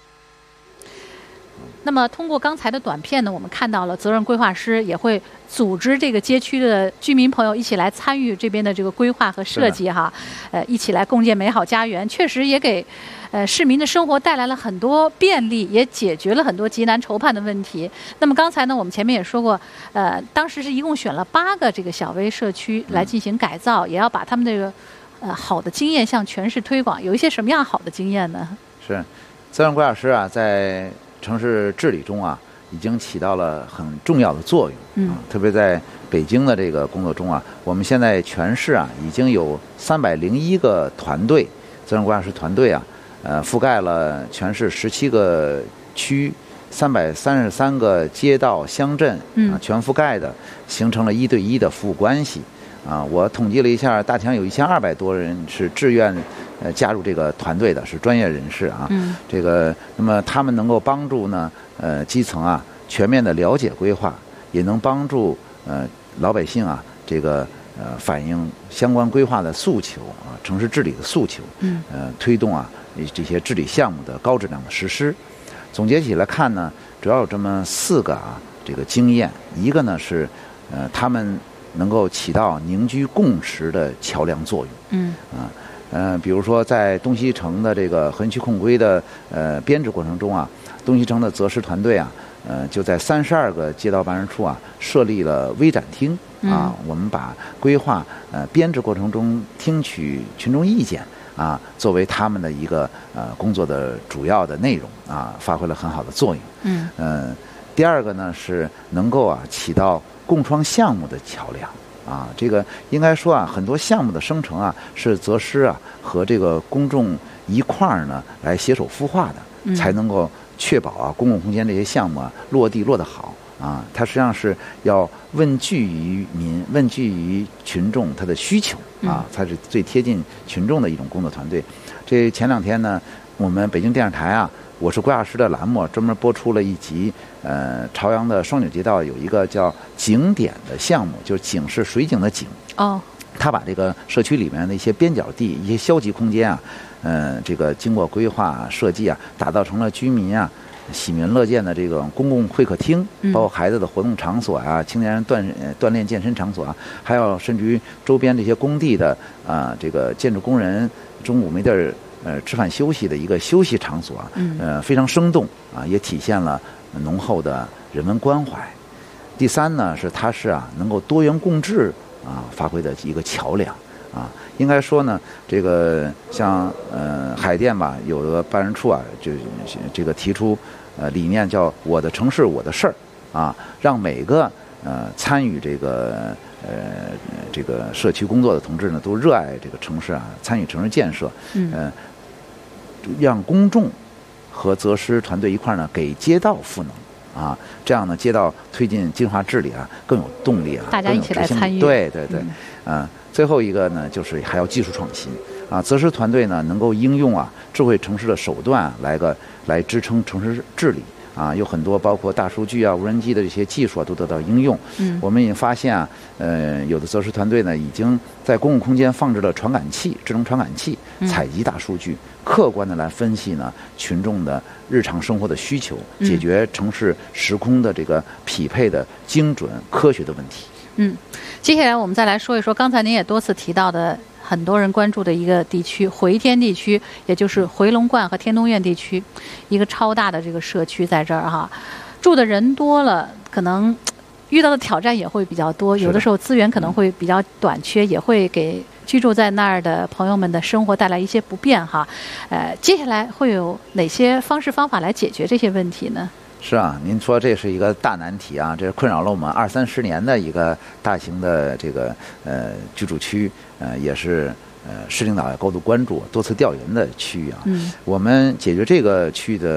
那么通过刚才的短片呢，我们看到了责任规划师也会组织这个街区的居民朋友一起来参与这边的这个规划和设计哈，呃，一起来共建美好家园，确实也给呃市民的生活带来了很多便利，也解决了很多急难愁盼的问题。那么刚才呢，我们前面也说过，呃，当时是一共选了八个这个小微社区来进行改造，也要把他们这个呃好的经验向全市推广。有一些什么样好的经验呢？ 是，责任规划师啊，在城市治理中啊，已经起到了很重要的作用。嗯，特别在北京的这个工作中啊，我们现在全市啊已经有三百零一个团队，责任规划师团队啊，呃，覆盖了全市十七个区、三百三十三个街道、乡镇啊，全覆盖的，形成了一对一的服务关系。啊，我统计了一下，大强有一千二百多人是志愿呃加入这个团队的，是专业人士啊。嗯。这个，那么他们能够帮助呢，呃，基层啊全面的了解规划，也能帮助呃老百姓啊这个呃反映相关规划的诉求啊，城市治理的诉求。嗯。呃，推动啊这些治理项目的高质量的实施。总结起来看呢，主要有这么四个啊这个经验，一个呢是呃他们能够起到凝聚共识的桥梁作用。嗯啊，呃，比如说在东西城的这个河区控规的呃编制过程中啊，东西城的责师团队啊，呃，就在三十二个街道办事处啊设立了微展厅啊，嗯、我们把规划呃编制过程中听取群众意见啊，作为他们的一个呃工作的主要的内容啊，发挥了很好的作用。嗯，呃，第二个呢是能够啊起到共创项目的桥梁啊，这个应该说啊，很多项目的生成啊，是责师啊和这个公众一块儿呢来携手孵化的，嗯、才能够确保啊公共空间这些项目啊落地落得好啊。它实际上是要问据于民，问据于群众他的需求啊，才是最贴近群众的一种工作团队。这前两天呢，我们北京电视台啊，我是规划师的栏目专门播出了一集，呃，朝阳的双井街道有一个叫景点的项目，就是景是水景的景。哦。他把这个社区里面的一些边角地、一些消极空间啊，呃，这个经过规划设计啊，打造成了居民啊喜闻乐见的这个公共会客厅，包括孩子的活动场所啊、青年人锻锻炼健身场所啊，还有甚至于周边这些工地的啊、呃，这个建筑工人中午没地儿。呃，吃饭休息的一个休息场所啊，呃，非常生动啊，也体现了浓厚的人文关怀。第三呢，是它是啊，能够多元共治啊发挥的一个桥梁啊。应该说呢，这个像呃海淀吧，有个办事处啊，就这个提出呃理念叫“我的城市我的事儿”啊，让每个呃参与这个。呃，这个社区工作的同志呢，都热爱这个城市啊，参与城市建设，嗯、呃，让公众和责师团队一块儿呢，给街道赋能啊，这样呢，街道推进净化治理啊，更有动力啊， 大家一起来参与， 对对对，啊、嗯呃，最后一个呢，就是还要技术创新啊，责师团队呢，能够应用啊智慧城市的手段来个来支撑城市治理。啊，有很多包括大数据啊、无人机的这些技术啊，都得到应用。嗯，我们已经发现啊，呃，有的责师团队呢，已经在公共空间放置了传感器、智能传感器，采集大数据，客观的来分析呢群众的日常生活的需求，解决城市时空的这个匹配的精准科学的问题。 嗯，接下来我们再来说一说，刚才您也多次提到的。很多人关注的一个地区，回天地区，也就是回龙观和天通苑地区，一个超大的这个社区在这儿哈，住的人多了，可能遇到的挑战也会比较多，有的时候资源可能会比较短缺，也会给居住在那儿的朋友们的生活带来一些不便哈。呃，接下来会有哪些方式方法来解决这些问题呢？ 是啊，您说这是一个大难题啊，这是困扰了我们二三十年的一个大型的这个呃居住区，呃也是呃市领导也高度关注、多次调研的区域啊。嗯，我们解决这个区域的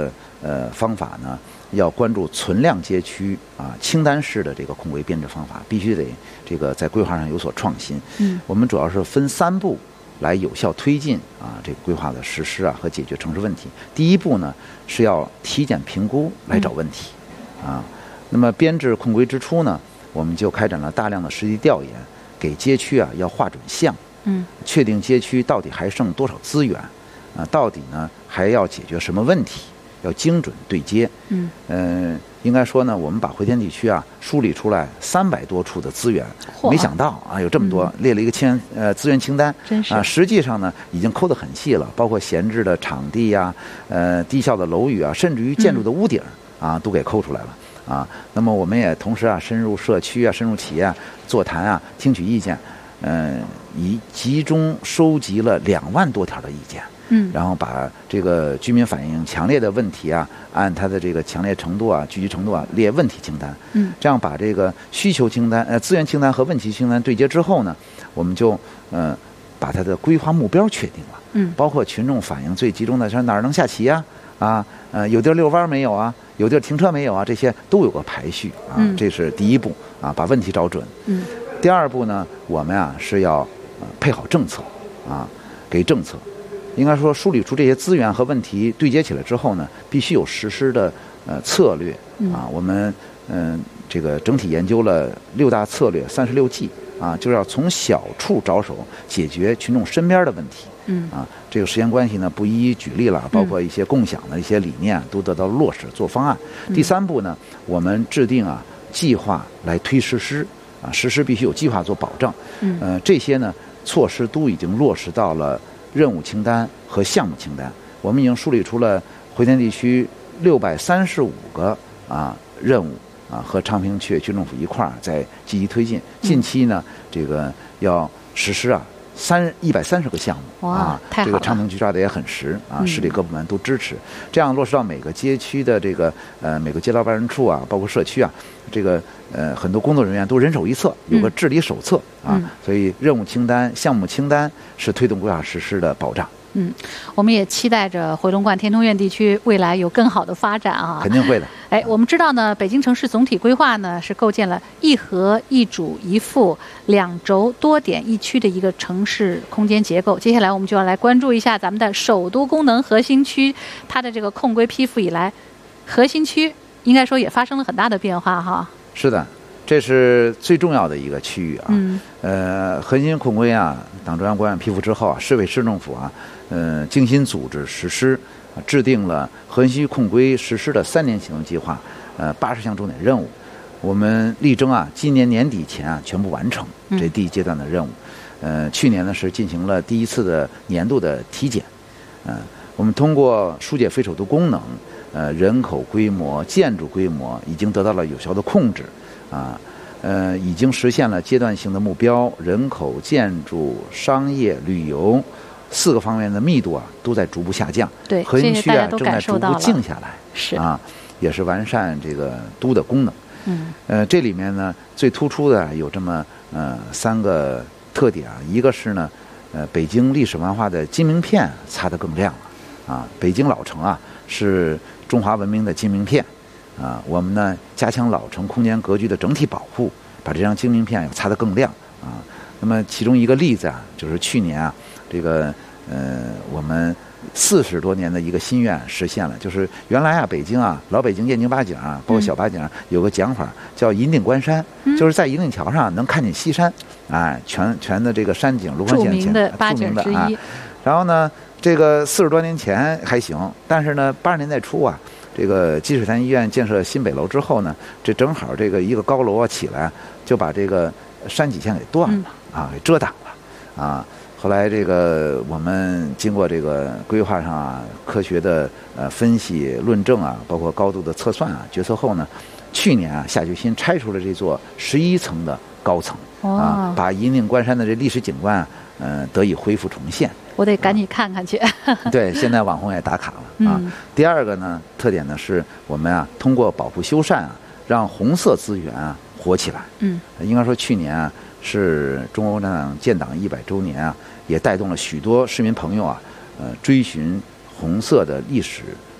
呃方法呢，要关注存量街区啊，清单式的这个控规编制方法，必须得这个在规划上有所创新。 嗯， 我们主要是分三步来有效推进啊这个规划的实施啊和解决城市问题。第一步呢是要体检评估来找问题，嗯、啊，那么编制控规之初呢，我们就开展了大量的实地调研，给街区啊要划准项， 嗯，确定街区到底还剩多少资源，啊，到底呢还要解决什么问题，要精准对接。 嗯， 呃，应该说呢，我们把回填地区啊梳理出来三百多处的资源，没想到啊有这么多，嗯、列了一个清呃资源清单， 真是啊，实际上呢已经抠得很细了，包括闲置的场地呀、呃低效的楼宇啊，甚至于建筑的屋顶、嗯、啊都给抠出来了。啊，那么我们也同时啊深入社区啊，深入企业啊座谈啊，听取意见，嗯、呃，以集中收集了两万多条的意见， 嗯， 然后把这个居民反映强烈的问题啊，按它的这个强烈程度啊、聚集程度啊列问题清单， 嗯， 这样把这个需求清单、呃资源清单和问题清单对接之后呢，我们就嗯、呃、把它的规划目标确定了， 嗯， 包括群众反映最集中的是哪儿能下棋呀、啊，啊，呃有地儿遛弯没有啊？有地儿停车没有啊？这些都有个排序啊， 嗯、 这是第一步啊，把问题找准。 嗯， 第二步呢，我们啊是要、呃、配好政策啊，给政策。应该说梳理出这些资源和问题对接起来之后呢，必须有实施的呃策略啊。我们嗯、呃、这个整体研究了六大策略、三十六计啊，就是要从小处着手解决群众身边的问题。 嗯啊，这个时间关系呢，不一一举例了，包括一些共享的一些理念都得到落实，做方案。 嗯、 第三步呢，我们制定啊计划来推实施啊，实施必须有计划做保障。 嗯， 呃，这些呢措施都已经落实到了任务清单和项目清单。我们已经梳理出了回填地区六百三十五个啊任务啊，和昌平区区政府一块儿在积极推进。近期呢，这个要实施啊。三一百三十个项目啊，这个昌平区抓的也很实啊， 嗯、 市里各部门都支持，这样落实到每个街区的这个呃每个街道办事处啊，包括社区啊，这个呃很多工作人员都人手一册，有个治理手册、 嗯、 啊，所以任务清单、项目清单是推动规划实施的保障。 嗯，我们也期待着回龙观天通苑地区未来有更好的发展啊！ 肯定会的。 哎，我们知道呢，北京城市总体规划呢是构建了一核一主一副两轴多点一区的一个城市空间结构。接下来我们就要来关注一下咱们的首都功能核心区，它的这个控规批复以来，核心区应该说也发生了很大的变化哈。 是的。这是最重要的一个区域啊， 嗯、 呃，核心控规啊，党中央关于批复之后啊，市委市政府啊，呃，精心组织实施，啊、制定了核心区控规实施的三年行动计划，呃，八十项重点任务，我们力争啊，今年年底前啊全部完成这第一阶段的任务，嗯、呃，去年呢是进行了第一次的年度的体检，嗯、呃，我们通过疏解非首都功能，呃，人口规模、建筑规模已经得到了有效的控制。啊，呃，已经实现了阶段性的目标，人口、建筑、商业、旅游四个方面的密度啊，都在逐步下降。 对， 核心区啊正在逐步静下来。 是啊，也是完善这个都的功能。 嗯， 呃，这里面呢最突出的有这么呃三个特点啊，一个是呢，呃，北京历史文化的金名片擦得更亮了啊，北京老城啊是中华文明的金名片。啊，我们呢加强老城空间格局的整体保护，把这张金名片要擦得更亮啊。那么其中一个例子啊，就是去年啊，这个呃我们四十多年的一个心愿实现了，就是原来啊北京啊老北京燕京八景啊，包括小八景、啊嗯、有个讲法叫银锭关山， 嗯、 就是在银锭桥上能看见西山，哎，全全的这个山景，卢沟县前著名的八景之一。 啊、然后呢，这个四十多年前还行，但是呢八十年代初啊。这个积水潭医院建设新北楼之后呢，这正好这个一个高楼啊起来，就把这个山脊线给断了、嗯、啊，给遮挡了啊。后来这个我们经过这个规划上啊，科学的呃分析论证啊，包括高度的测算啊，决策后呢，去年啊下决心拆除了这座十一层的高层、 哦、 啊，把银锭关山的这历史景观呃得以恢复重现。 我得赶紧看看去。 对，现在网红也打卡了啊。 嗯、 第二个呢，特点呢是我们啊通过保护修缮啊，让红色资源啊活起来。 嗯， 应该说去年啊是中国共产党建党一百周年啊，也带动了许多市民朋友啊，呃追寻红色的历史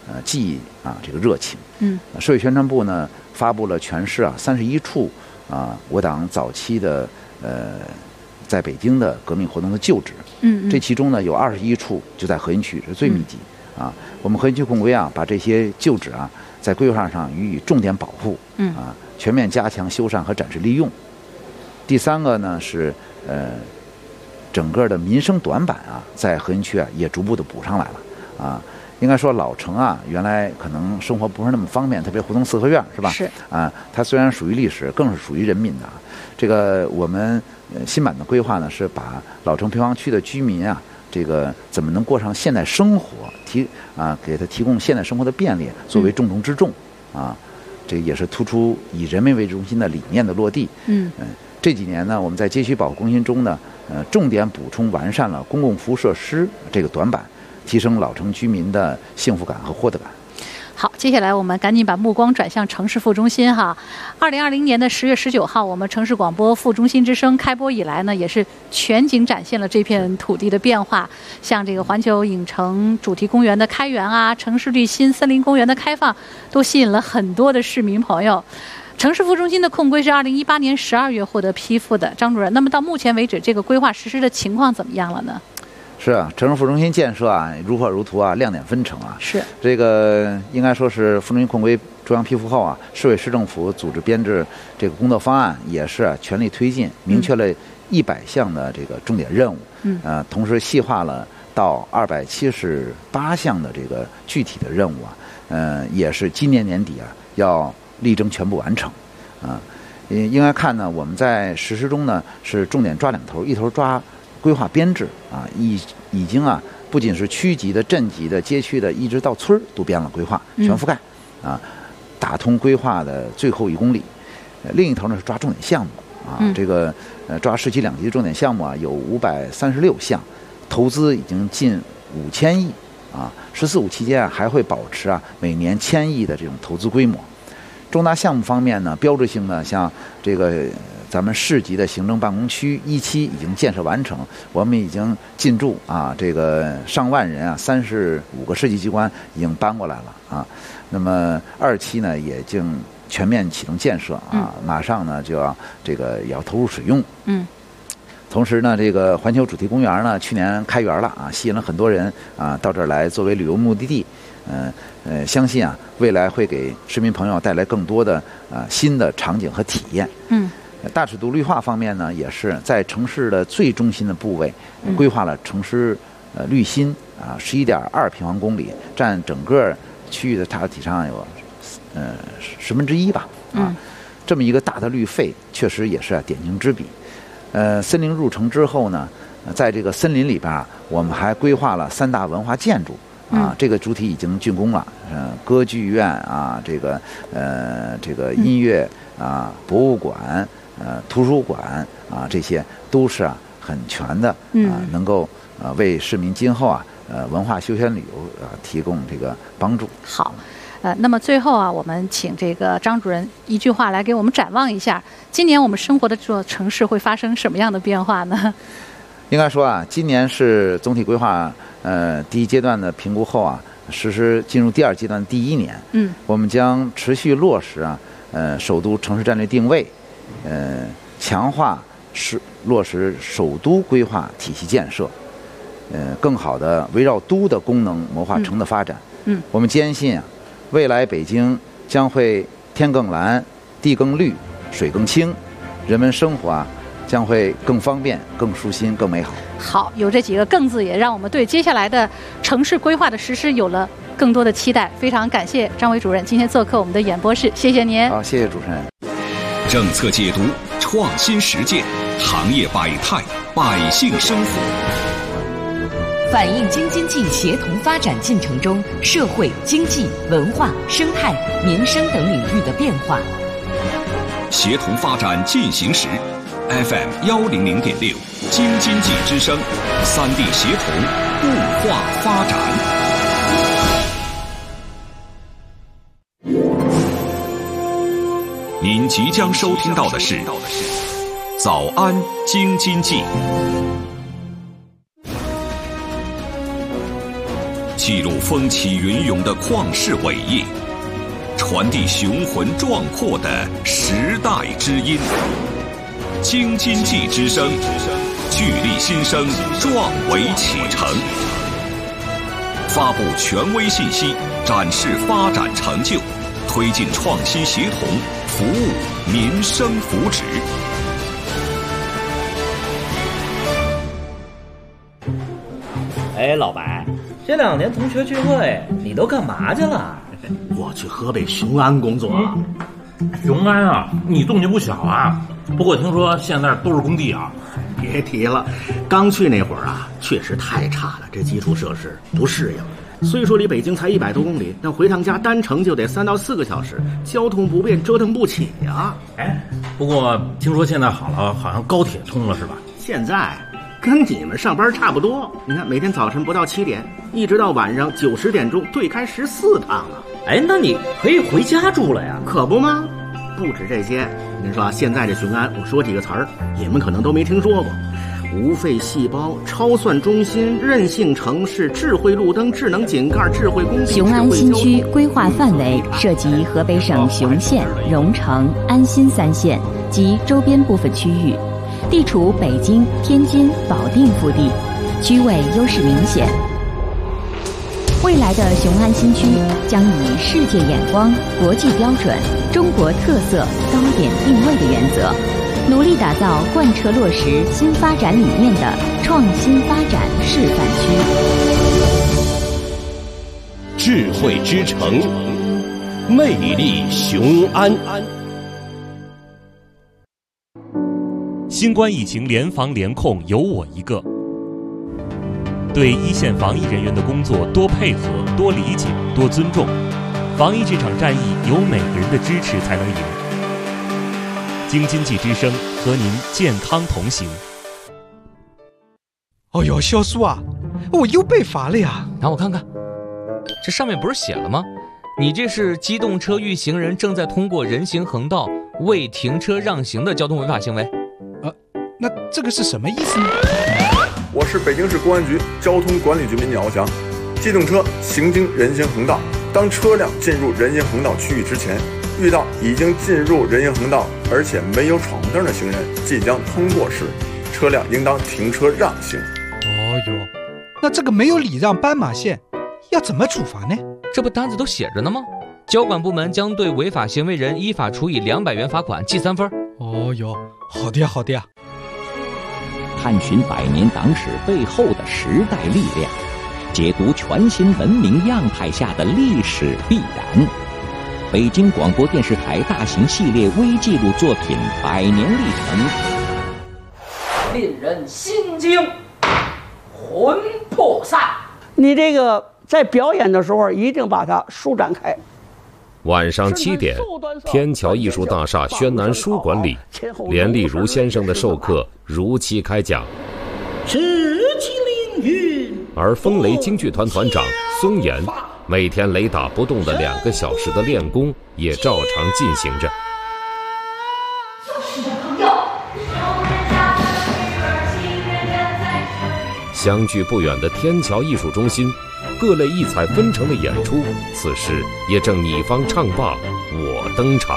呃记忆啊这个热情。 嗯， 社会宣传部呢发布了全市啊三十一处啊我党早期的呃在北京的革命活动的旧址。 嗯，嗯这其中呢有二十一处就在河阴区是最密集。嗯、啊，我们河阴区控规啊把这些旧址啊在规划上予以重点保护。 嗯啊，全面加强修缮和展示利用。第三个呢是呃整个的民生短板啊，在河阴区啊也逐步的补上来了啊。应该说老城啊，原来可能生活不是那么方便，特别胡同四合院是吧？ 是啊，它虽然属于历史，更是属于人民的。这个我们呃新版的规划呢，是把老城平房区的居民啊，这个怎么能过上现代生活，提啊给他提供现代生活的便利，作为重中之重、嗯、啊。这也是突出以人民为中心的理念的落地。 嗯， 呃、这几年呢，我们在街区保护更新中呢，呃，重点补充完善了公共服务设施这个短板，提升老城居民的幸福感和获得感。 好，接下来我们赶紧把目光转向城市副中心哈。二零二零年的十月十九号，我们城市广播副中心之声开播以来呢，也是全景展现了这片土地的变化。像这个环球影城主题公园的开园啊，城市绿心森林公园的开放，都吸引了很多的市民朋友。城市副中心的控规是二零一八年十二月获得批复的，张主任，那么到目前为止，这个规划实施的情况怎么样了呢？ 是啊，城市副中心建设啊，如火如荼啊，亮点纷呈啊。 是这个应该说是副中心控规中央批复后啊，市委市政府组织编制这个工作方案也是、啊、全力推进，明确了一百项的这个重点任务。 嗯， 呃，同时细化了到二百七十八项的这个具体的任务啊，呃，也是今年年底啊要力争全部完成。啊，应该看呢，我们在实施中呢是重点抓两头，一头抓规划编制啊，已已经啊，不仅是区级的、镇级的、街区的，一直到村儿都编了规划，全覆盖，嗯、啊，打通规划的最后一公里。呃、另一头呢是抓重点项目啊， 嗯、 这个呃抓市区两级的重点项目啊，有五百三十六项，投资已经近五千亿啊。十四五期间啊，还会保持啊每年千亿的这种投资规模。重大项目方面呢，标志性的像这个。咱们市级的行政办公区一期已经建设完成，我们已经进驻啊，这个上万人啊，三十五个市级机关已经搬过来了啊。那么二期呢，也已经全面启动建设啊，马上呢就要这个也要投入使用。 嗯。 同时呢，这个环球主题公园呢，去年开园了啊，吸引了很多人啊到这儿来作为旅游目的地。嗯 呃, 呃，相信啊，未来会给市民朋友带来更多的啊新的场景和体验。 嗯。 大尺度绿化方面呢，也是在城市的最中心的部位规划了城市呃绿心啊十一点二平方公里，占整个区域的大体上有呃十分之一吧啊、嗯，这么一个大的绿肺，确实也是、啊、典型之笔。呃，森林入城之后呢，在这个森林里边啊，我们还规划了三大文化建筑啊， 嗯、 这个主体已经竣工了，呃，歌剧院啊，这个呃这个音乐啊，博物馆。呃，图书馆啊，这些都是啊很全的啊、呃，能够呃为市民今后啊呃文化休闲旅游啊、呃、提供这个帮助。 好，呃，那么最后啊，我们请这个张主任一句话来给我们展望一下，今年我们生活的这座城市会发生什么样的变化呢？ 应该说啊，今年是总体规划呃第一阶段的评估后啊，实施进入第二阶段第一年。 嗯， 我们将持续落实啊呃首都城市战略定位。呃，强化是落实首都规划体系建设，呃，更好的围绕都的功能谋划城的发展。 嗯， 我们坚信啊，未来北京将会天更蓝、地更绿、水更清，人们生活啊将会更方便、更舒心、更美好。 好，有这几个“更”字，也让我们对接下来的城市规划的实施有了更多的期待。非常感谢张伟主任今天做客我们的演播室，谢谢您。 好，谢谢主持人。 政策解读、创新实践、行业百态、百姓生活， 反映京津冀协同发展进程中社会、经济、文化、生态、民生等领域的变化。 协同发展进行时 ，F M 幺零零点六，京津冀之声，三地协同，物化发展。您即将收听到的是《早安京津冀》。 记录风起云涌的旷世伟业，传递雄浑壮阔的时代之音。京津冀之声，聚力新生，壮维启程。发布权威信息，展示发展成就，推进创新协同，服务民生福祉。 哎，老白，这两年同学聚会你都干嘛去了？ 我去河北雄安工作。 嗯、雄安啊，你动静不小啊。不过听说现在都是工地啊。 别提了，刚去那会儿啊，确实太差了，这基础设施不适应。虽说离北京才一百多公里，但回趟家单程就得三到四个小时，交通不便，折腾不起呀。 哎，不过听说现在好了，好像高铁通了是吧？ 现在跟你们上班差不多，你看每天早晨不到七点，一直到晚上九十点钟，对开十四趟啊。 哎，那你可以回家住了呀？ 可不吗？不止这些，您说现在这雄安，我说几个词儿，你们可能都没听说过。无废细胞、超算中心、韧性城市、智慧路灯、智能井盖、智慧工地。 雄安新区规划范围涉及河北省雄县、荣成、安新三县及周边部分区域，地处北京、天津、保定腹地，区位优势明显。未来的雄安新区将以世界眼光、国际标准、中国特色高点定位的原则，努力打造贯彻落实新发展理念的创新发展示范区。 智慧之城，魅力雄安。 新冠疫情联防联控有我一个。对一线防疫人员的工作多配合、多理解、多尊重，防疫这场战役有每个人的支持才能赢。京津冀之声和您健康同行。 哦呦，小苏啊，我又被罚了呀！ 让我看看，这上面不是写了吗？你这是机动车遇行人正在通过人行横道未停车让行的交通违法行为。 呃，那这个是什么意思呢？ 我是北京市公安局交通管理局民警敖翔。机动车行经人行横道，当车辆进入人行横道区域之前，遇到已经进入人行横道而且没有闯红灯的行人即将通过时，车辆应当停车让行。 哦哟，那这个没有礼让斑马线，要怎么处罚呢？ 这不单子都写着呢吗？交管部门将对违法行为人依法处以两百元罚款，记三分。 哦哟，好的呀，好的呀。 探寻百年党史背后的时代力量，解读全新文明样态下的历史必然。北京广播电视台大型系列微纪录作品《百年历程》， 令人心惊魂魄散。 你这个在表演的时候一定把它舒展开。 晚上七点，天桥艺术大厦宣南书馆里，连丽如先生的授课如期开讲。而风雷京剧团团长松岩每天雷打不动的两个小时的练功也照常进行着。相距不远的天桥艺术中心，各类异彩纷呈的演出，此时也正你方唱罢我登场。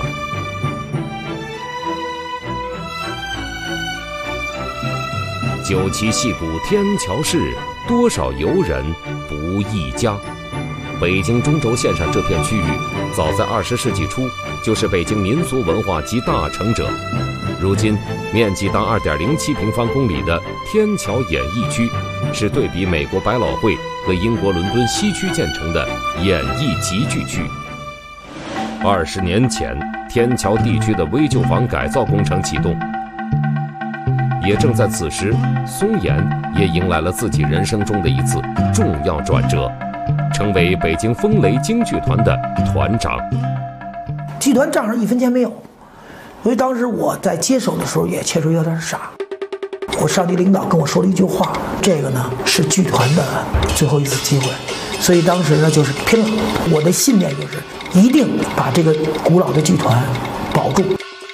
九旗戏鼓天桥市，多少游人不一家。北京中轴线上这片区域，早在二十世纪初就是北京民俗文化集大成者。如今面积达二点零七平方公里的天桥演艺区，是对比美国百老汇和英国伦敦西区建成的演艺集聚区。二十年前，天桥地区的危旧房改造工程启动，也正在此时，松岩也迎来了自己人生中的一次重要转折，成为北京风雷京剧团的团长。 剧团账上一分钱没有，所以当时我在接手的时候也确实有点傻。我上级领导跟我说了一句话，这个呢是剧团的最后一次机会，所以当时呢就是拼了。我的信念就是一定把这个古老的剧团保住。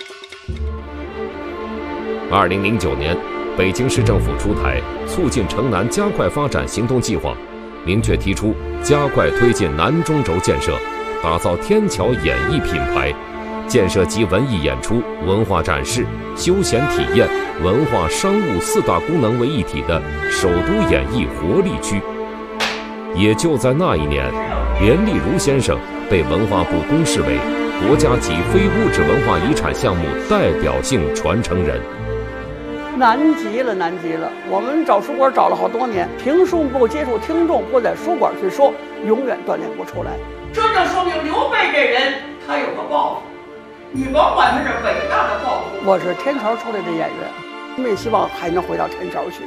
二零零九年，北京市政府出台促进城南加快发展行动计划， 明确提出加快推进南中轴建设，打造天桥演艺品牌，建设集文艺演出、文化展示、休闲体验、文化商务四大功能为一体的首都演艺活力区。也就在那一年，连丽如先生被文化部公示为国家级非物质文化遗产项目代表性传承人。 难极了，难极了！我们找书馆找了好多年，评书不接触听众，不在书馆去说，永远锻炼不出来。这就说明刘备这人他有个抱负，你甭管他是伟大的抱负。我是天桥出来的演员，我们也希望还能回到天桥去。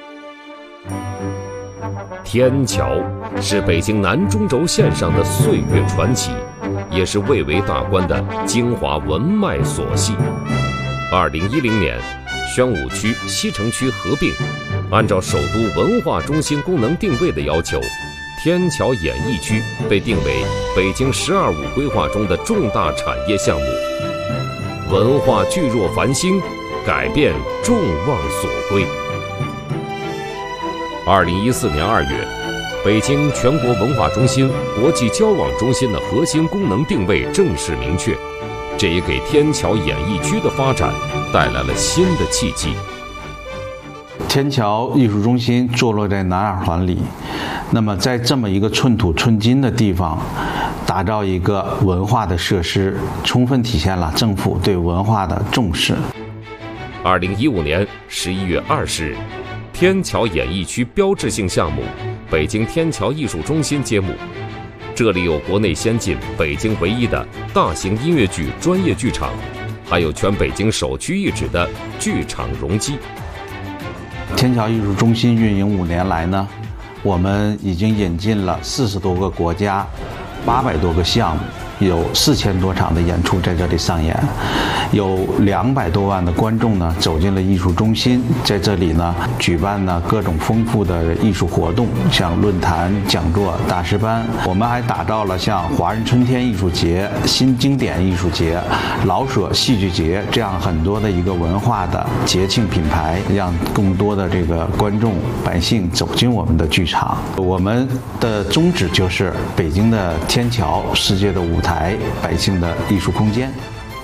天桥是北京南中轴线上的岁月传奇，也是蔚为大观的精华文脉所系。二零一零年，宣武区、西城区合并，按照首都文化中心功能定位的要求，天桥演艺区被定为北京“十二五”规划中的重大产业项目，文化聚若繁星，改变众望所归。二零一四年二月，北京全国文化中心、国际交往中心的核心功能定位正式明确，这也给天桥演艺区的发展带来了新的契机。 天桥艺术中心坐落在南二环里，那么在这么一个寸土寸金的地方，打造一个文化的设施，充分体现了政府对文化的重视。 二零一五年十一月二十日，天桥演艺区标志性项目北京天桥艺术中心揭幕。这里有国内先进、北京唯一的大型音乐剧专业剧场，还有全北京首屈一指的剧场容积。 天桥艺术中心运营五年来呢，我们已经引进了四十多个国家，八百多个项目，有四千多场的演出在这里上演，有两百多万的观众呢走进了艺术中心，在这里呢举办呢各种丰富的艺术活动，像论坛、讲座、大师班。我们还打造了像华人春天艺术节、新经典艺术节、老舍戏剧节这样很多的一个文化的节庆品牌，让更多的这个观众百姓走进我们的剧场。我们的宗旨就是北京的天桥，世界的舞台，百姓的艺术空间。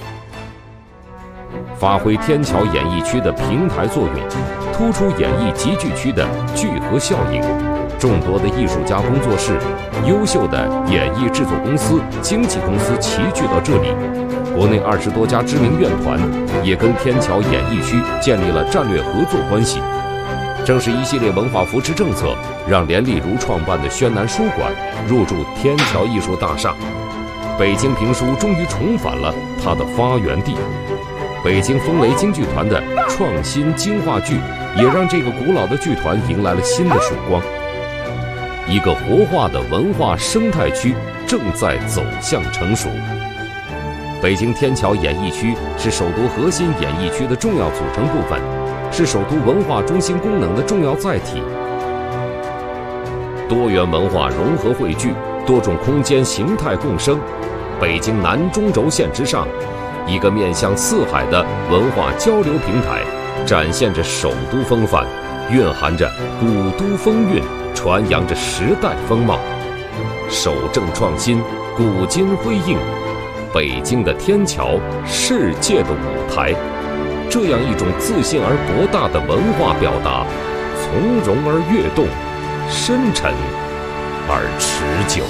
发挥天桥演艺区的平台作用，突出演艺集聚区的聚合效应。众多的艺术家工作室、优秀的演艺制作公司、经纪公司齐聚到这里，国内二十多家知名院团也跟天桥演艺区建立了战略合作关系。正是一系列文化扶持政策，让连丽如创办的宣南书馆入驻天桥艺术大厦。北京评书终于重返了它的发源地。北京风雷京剧团的创新精化剧，也让这个古老的剧团迎来了新的曙光。一个活化的文化生态区正在走向成熟。北京天桥演艺区是首都核心演艺区的重要组成部分，是首都文化中心功能的重要载体。多元文化融合汇聚，多种空间形态共生。北京南中轴线之上，一个面向四海的文化交流平台，展现着首都风范，蕴含着古都风韵，传扬着时代风貌。守正创新，古今辉映，北京的天桥，世界的舞台。这样一种自信而博大的文化表达，从容而跃动，深沉而持久。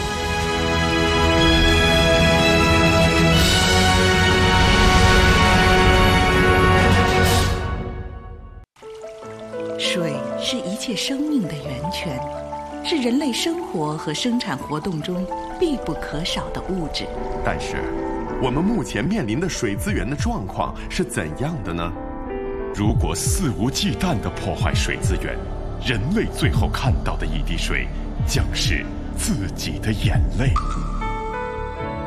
水是一切生命的源泉，是人类生活和生产活动中必不可少的物质。 但是，我们目前面临的水资源的状况是怎样的呢？如果肆无忌惮地破坏水资源，人类最后看到的一滴水，将是自己的眼泪。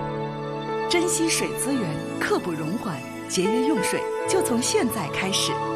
珍惜水资源，刻不容缓，节约用水，就从现在开始。